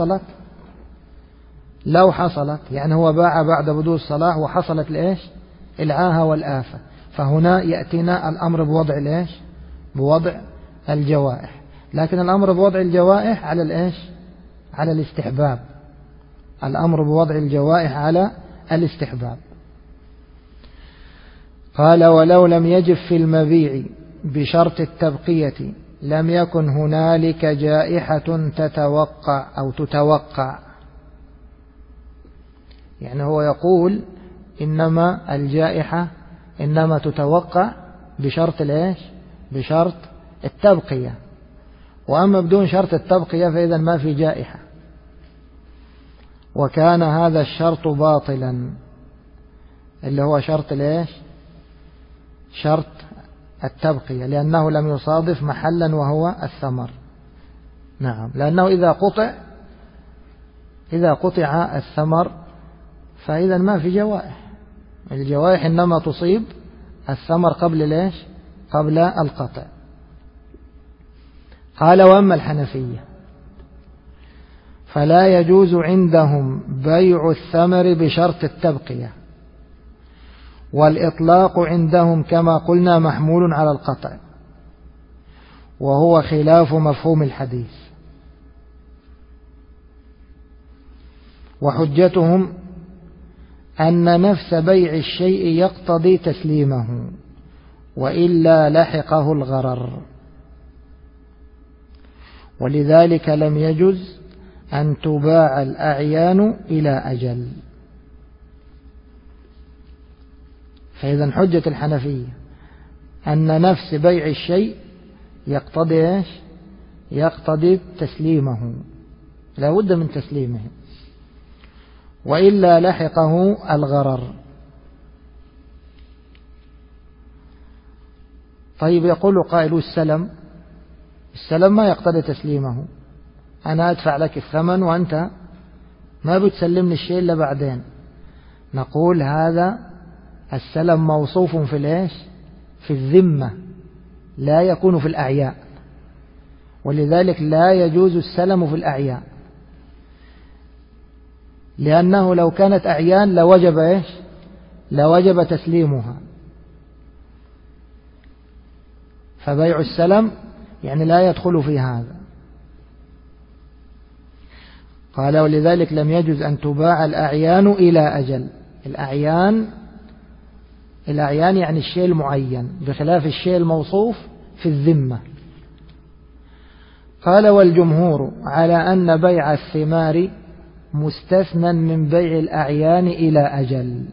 لو حصلت يعني هو باع بعد بدو الصلاح وحصلت الإيش؟ العاهة والآفة، فهنا يأتينا الأمر بوضع الإيش؟ بوضع الجوائح. لكن الأمر بوضع الجوائح على الإيش؟ على الاستحباب. الأمر بوضع الجوائح على الاستحباب. قال: ولو لم يجب في المبيع بشرط التبقية لم يكن هنالك جائحة تتوقع أو تتوقع. يعني هو يقول إنما الجائحة إنما تتوقع بشرط الإيش؟ بشرط التبقية، وأما بدون شرط التبقية فإذا ما في جائحة. وكان هذا الشرط باطلا، اللي هو شرط الإيش؟ شرط التبقية، لأنه لم يصادف محلا وهو الثمر. نعم، لأنه إذا قطع الثمر فإذا ما في جوائح. الجوائح إنما تصيب الثمر قبل الإيش؟ قبل القطع. قال: وأما الحنفية فلا يجوز عندهم بيع الثمر بشرط التبقية، والإطلاق عندهم كما قلنا محمول على القطع، وهو خلاف مفهوم الحديث. وحجتهم أن نفس بيع الشيء يقتضي تسليمه، وإلا لحقه الغرر، ولذلك لم يجز أن تباع الأعيان إلى أجل. فإذا حجة الحنفية أن نفس بيع الشيء يقتضي إيش؟ يقتضي تسليمه، لا بد من تسليمه، وإلا لحقه الغرر. طيب، يقول قائل: السلم ما يقتضي تسليمه، أنا أدفع لك الثمن وأنت ما بتسلمني الشيء إلا بعدين. نقول: هذا السلم موصوف في الإيش؟ في الذمة، لا يكون في الأعياء، ولذلك لا يجوز السلم في الأعياء، لأنه لو كانت أعيان لوجب إيش؟ لوجب تسليمها. فبيع السلم يعني لا يدخل في هذا. قال: ولذلك لم يجوز أن تباع الأعيان إلى أجل. الأعيان يعني الشيء المعين، بخلاف الشيء الموصوف في الذمة. قال: والجمهور على أن بيع الثمار مستثنى من بيع الأعيان إلى أجل.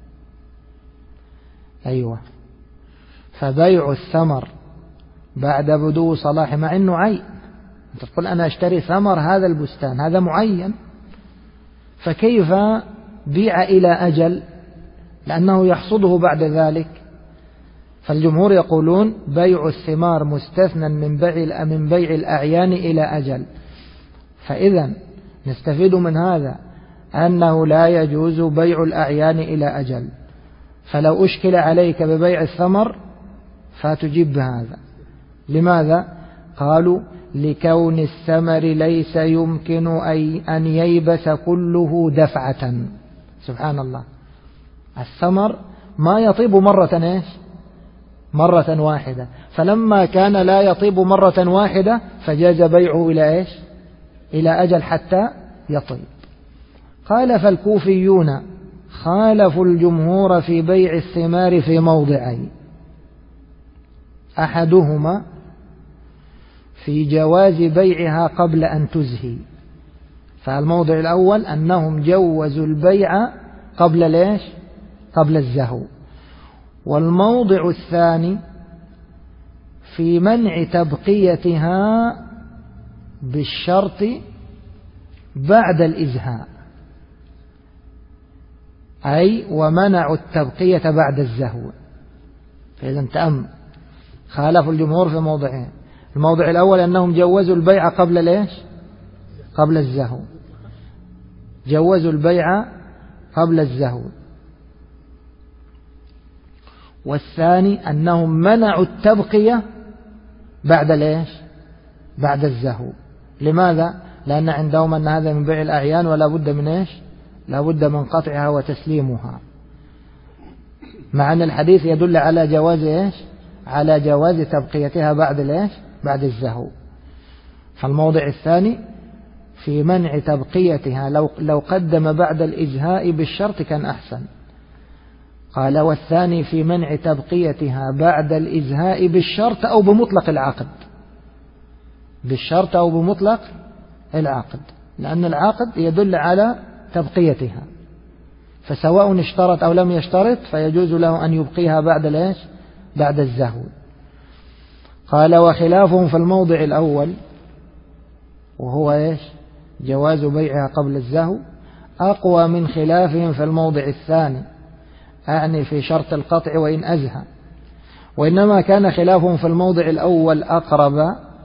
أيوة، فبيع الثمر بعد بدو صلاح مع أنه عين، أنت تقول أنا أشتري ثمر هذا البستان، هذا معين، فكيف بيع إلى أجل؟ لأنه يحصده بعد ذلك. فالجمهور يقولون بيع الثمار مستثنى من بيع الأعيان إلى أجل. فإذا نستفيد من هذا أنه لا يجوز بيع الأعيان إلى أجل. فلو أشكل عليك ببيع الثمر فتجيب بهذا. لماذا؟ قالوا: لكون الثمر ليس يمكن أن ييبس كله دفعة. سبحان الله، الثمر ما يطيب مرة إيش؟ مرة واحدة، فلما كان لا يطيب مرة واحدة فجاز بيعه إلى إيش؟ إلى أجل حتى يطيب. قال فالكوفيون خالفوا الجمهور في بيع الثمار في موضعين: أحدهما في جواز بيعها قبل أن تزهي، فالموضع الأول أنهم جوزوا البيع قبل ليش؟ قبل الزهو. والموضع الثاني في منع تبقيتها بالشرط بعد الإزهاء، أي ومنعوا التبقية بعد الزهو. فإذا تأمل، خالفوا الجمهور في موضعين: الموضع الأول أنهم جوزوا البيع قبل ليش؟ قبل الزهو، جوزوا البيع قبل الزهو. والثاني أنهم منعوا التبقية بعد ليش؟ بعد الزهو. لماذا؟ لأن عندهم أن هذا من بيع الأعيان ولا بد من إيش؟ لا بد من قطعها وتسليمها، مع أن الحديث يدل على جواز إيش؟ على جواز تبقيتها بعد ليش؟ بعد الزهو. فالموضع الثاني في منع تبقيتها، لو قدم بعد الإزهاء بالشرط كان أحسن. قال والثاني في منع تبقيتها بعد الإزهاء بالشرط أو بمطلق العقد، بالشرط أو بمطلق العقد، لأن العقد يدل على تبقيتها، فسواء اشترط أو لم يشترط فيجوز له أن يبقيها بعد ليش؟ بعد الزهو. قال وخلافهم في الموضع الأول وهو إيش؟ جواز بيعها قبل الزهو أقوى من خلافهم في الموضع الثاني، أعني في شرط القطع وإن أزهى. وإنما كان خلافهم في الموضع الأول أقرب،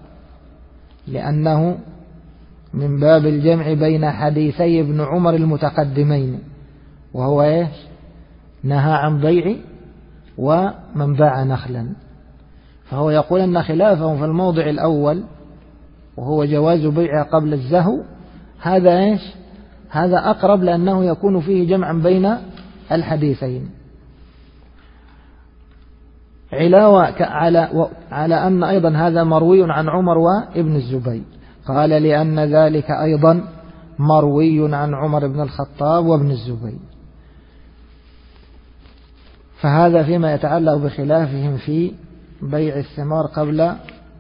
لأنه من باب الجمع بين حديثي ابن عمر المتقدمين، وهو إيش؟ نهى عن بيع ومن باع نخلا. فهو يقول أن خلافهم في الموضع الأول وهو جواز بيعها قبل الزهو هذا إيش؟ هذا أقرب، لأنه يكون فيه جمعا بين الحديثين. علاوة على أن أيضا هذا مروي عن عمر وابن الزبير. قال لأن ذلك أيضا مروي عن عمر بن الخطاب وابن الزبير. فهذا فيما يتعلق بخلافهم في بيع الثمار قبل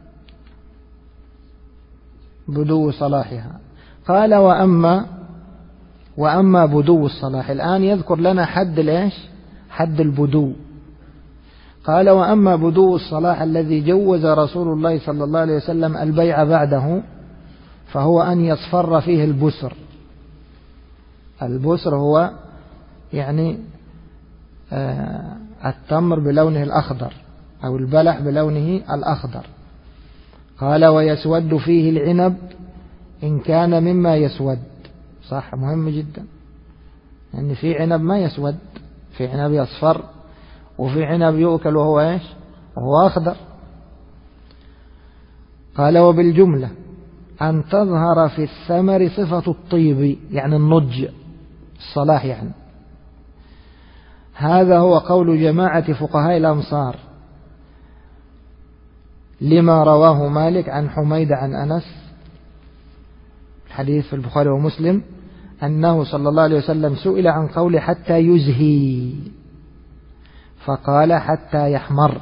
بدو صلاحها. قال وأما بدو الصلاح، الآن يذكر لنا حد ليش؟ حد البدو. قال وأما بدو الصلاح الذي جوز رسول الله صلى الله عليه وسلم البيع بعده فهو أن يصفر فيه البسر. البسر هو يعني التمر بلونه الأخضر أو البلح بلونه الأخضر. قال ويسود فيه العنب إن كان مما يسود. صح، مهم جدا، يعني في عنب ما يسود، في عنب يصفر، وفي عنب يؤكل وهو إيش؟ وهو أخضر. قال وبالجملة أن تظهر في الثمر صفة الطيب، يعني النضج، الصلاح يعني. هذا هو قول جماعة فقهاء الأمصار لما رواه مالك عن حميد عن أنس، الحديث في البخاري ومسلم، أنه صلى الله عليه وسلم سئل عن قول حتى يزهي فقال حتى يحمر.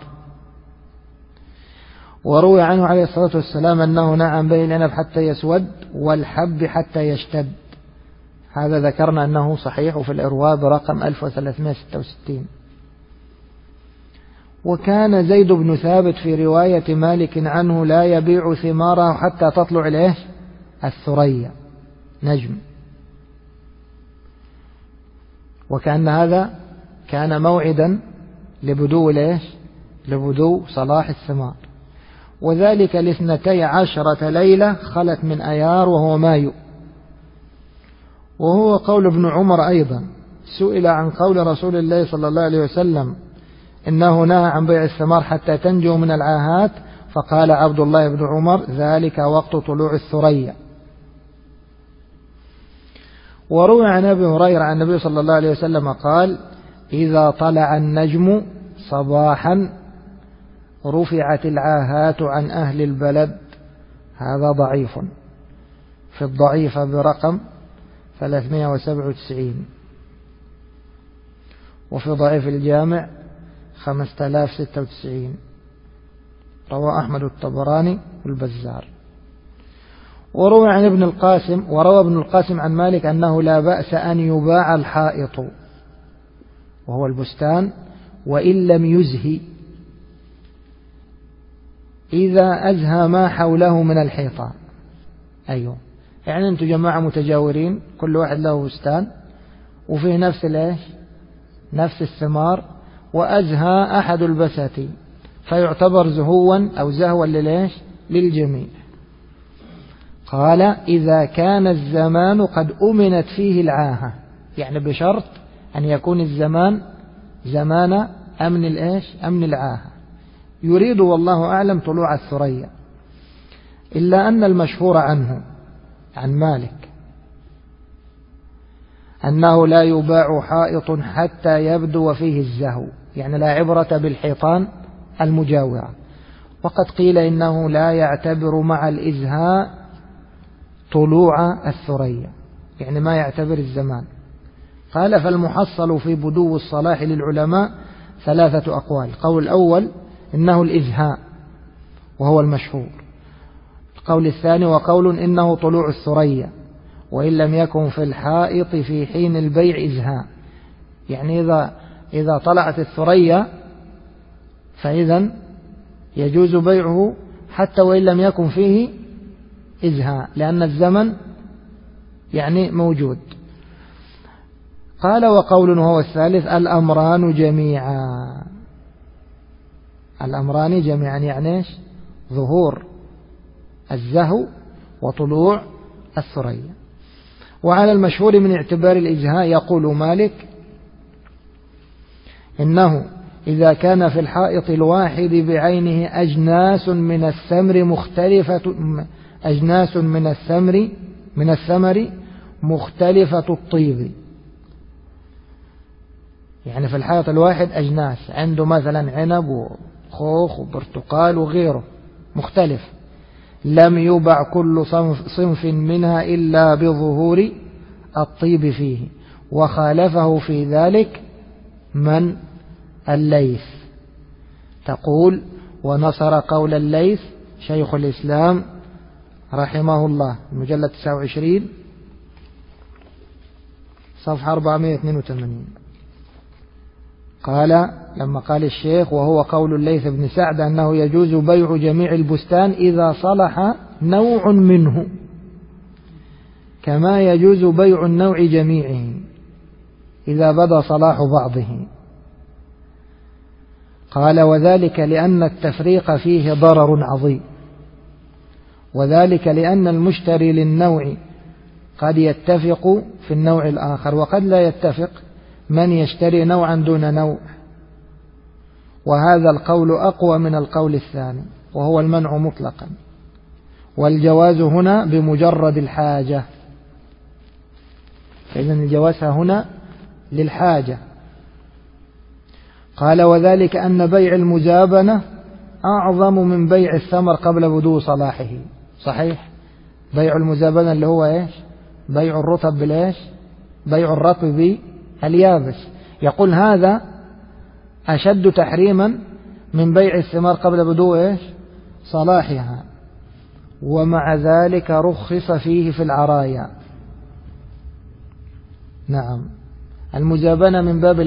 وروي عنه عليه الصلاة والسلام أنه نهى عن بيع العنب حتى يسود والحب حتى يشتد. هذا ذكرنا أنه صحيح في الإرواء برقم 1366. وكان زيد بن ثابت في رواية مالك عنه لا يبيع ثماره حتى تطلع إليه الثريا نجم، وكأن هذا كان موعدا لبدو ليش؟ لبدو صلاح الثمار. وذلك ل12 ليلة خلت من أيار وهو مايو. وهو قول ابن عمر أيضا، سئل عن قول رسول الله صلى الله عليه وسلم إنه نهى عن بيع الثمار حتى تنجو من العاهات، فقال عبد الله بن عمر ذلك وقت طلوع الثريا. وروى عن أبي هريرة عن النبي صلى الله عليه وسلم قال إذا طلع النجم صباحا رفعت العاهات عن أهل البلد، هذا ضعيف، في الضعيفة برقم 397، وفي ضعيف الجامع 5096، روى أحمد الطبراني والبزار. وروى عن ابن القاسم، وروى ابن القاسم عن مالك أنه لا بأس أن يباع الحائط وهو البستان وإن لم يزهي، إذا أزهى ما حوله من الحيطان. أيوه، يعني أنتم جماعة متجاورين، كل واحد له بستان وفيه نفس الثمار، وأزهى أحد البساتين، فيعتبر زهوا أو زهوا للجميع. قال إذا كان الزمان قد أمنت فيه العاهة، يعني بشرط أن يكون الزمان زمان أمن العاهة. يريد والله أعلم طلوع الثريا، إلا أن المشهور عنه عن مالك أنه لا يباع حائط حتى يبدو فيه الزهو، يعني لا عبرة بالحيطان المجاورة. وقد قيل إنه لا يعتبر مع الإزهاء طلوع الثريا، يعني ما يعتبر الزمان. قال فالمحصل في بدو الصلاح للعلماء 3 أقوال. القول الأول إنه الإزهاء وهو المشهور. القول الثاني وقول إنه طلوع الثريا وإن لم يكن في الحائط في حين البيع إزهاء، يعني إذا طلعت الثريا فإذا يجوز بيعه حتى وإن لم يكن فيه إزهاء، لأن الزمن يعني موجود. قال وقول وهو الثالث الأمران جميعا. الأمران جميعا يعني ظهور الزهو وطلوع الثريا. وعلى المشهور من اعتبار الإزهاء يقول مالك إنه إذا كان في الحائط الواحد بعينه أجناس من الثمر مختلفة الطيب، يعني في الحائط الواحد أجناس، عنده مثلا عنب وخوخ وبرتقال وغيره مختلف، لم يبع كل صنف منها إلا بظهور الطيب فيه، وخالفه في ذلك من الليث. تقول ونصر قول الليث شيخ الإسلام رحمه الله، المجلد 29 صفحة 482. قال لما قال الشيخ وهو قول الليث بن سعد أنه يجوز بيع جميع البستان إذا صلح نوع منه كما يجوز بيع النوع جميعه إذا بدا صلاح بعضه. قال وذلك لأن التفريق فيه ضرر عظيم، وذلك لأن المشتري للنوع قد يتفق في النوع الآخر وقد لا يتفق من يشتري نوعا دون نوع، وهذا القول أقوى من القول الثاني وهو المنع مطلقا، والجواز هنا بمجرد الحاجة، فإذن الجواز هنا للحاجة. قال وذلك أن بيع المزابنة أعظم من بيع الثمر قبل بدو صلاحه. صحيح، بيع المزابنة اللي هو بيع الرطب بيع الرطب باليابس، يقول هذا أشد تحريما من بيع الثمار قبل بدو صلاحها، ومع ذلك رخص فيه في العرايا. نعم، المزابنة من باب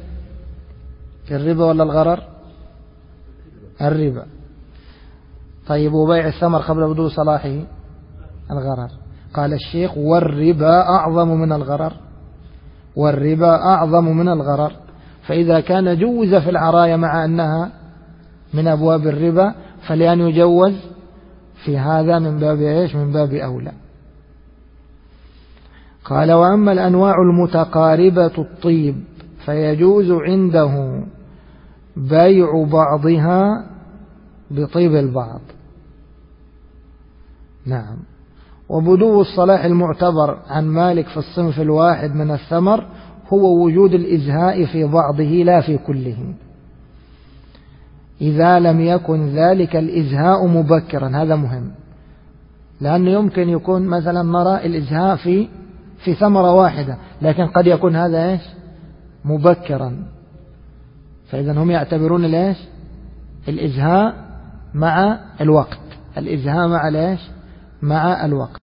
الربا ولا الغرر؟ الربا. طيب وبيع الثمر قبل بدو صلاحه الغرر. قال الشيخ والربا أعظم من الغرر، والربا أعظم من الغرر، فإذا كان جوز في العرايا مع أنها من أبواب الربا فلأن يجوز في هذا من باب من باب أولى. قال وأما الأنواع المتقاربة الطيب فيجوز عنده بيع بعضها بطيب البعض. نعم. وبدو الصلاح المعتبر عن مالك في الصنف الواحد من الثمر هو وجود الإزهاء في بعضه لا في كله. إذا لم يكن ذلك الإزهاء مبكرا. هذا مهم، لأنه يمكن يكون مثلا نرى الإزهاء في ثمرة واحدة، لكن قد يكون هذا إيش مبكرا. فإذا هم يعتبرون الإيش الإزهاء مع الوقت، الإزهاء مع الإيش مع الوقت.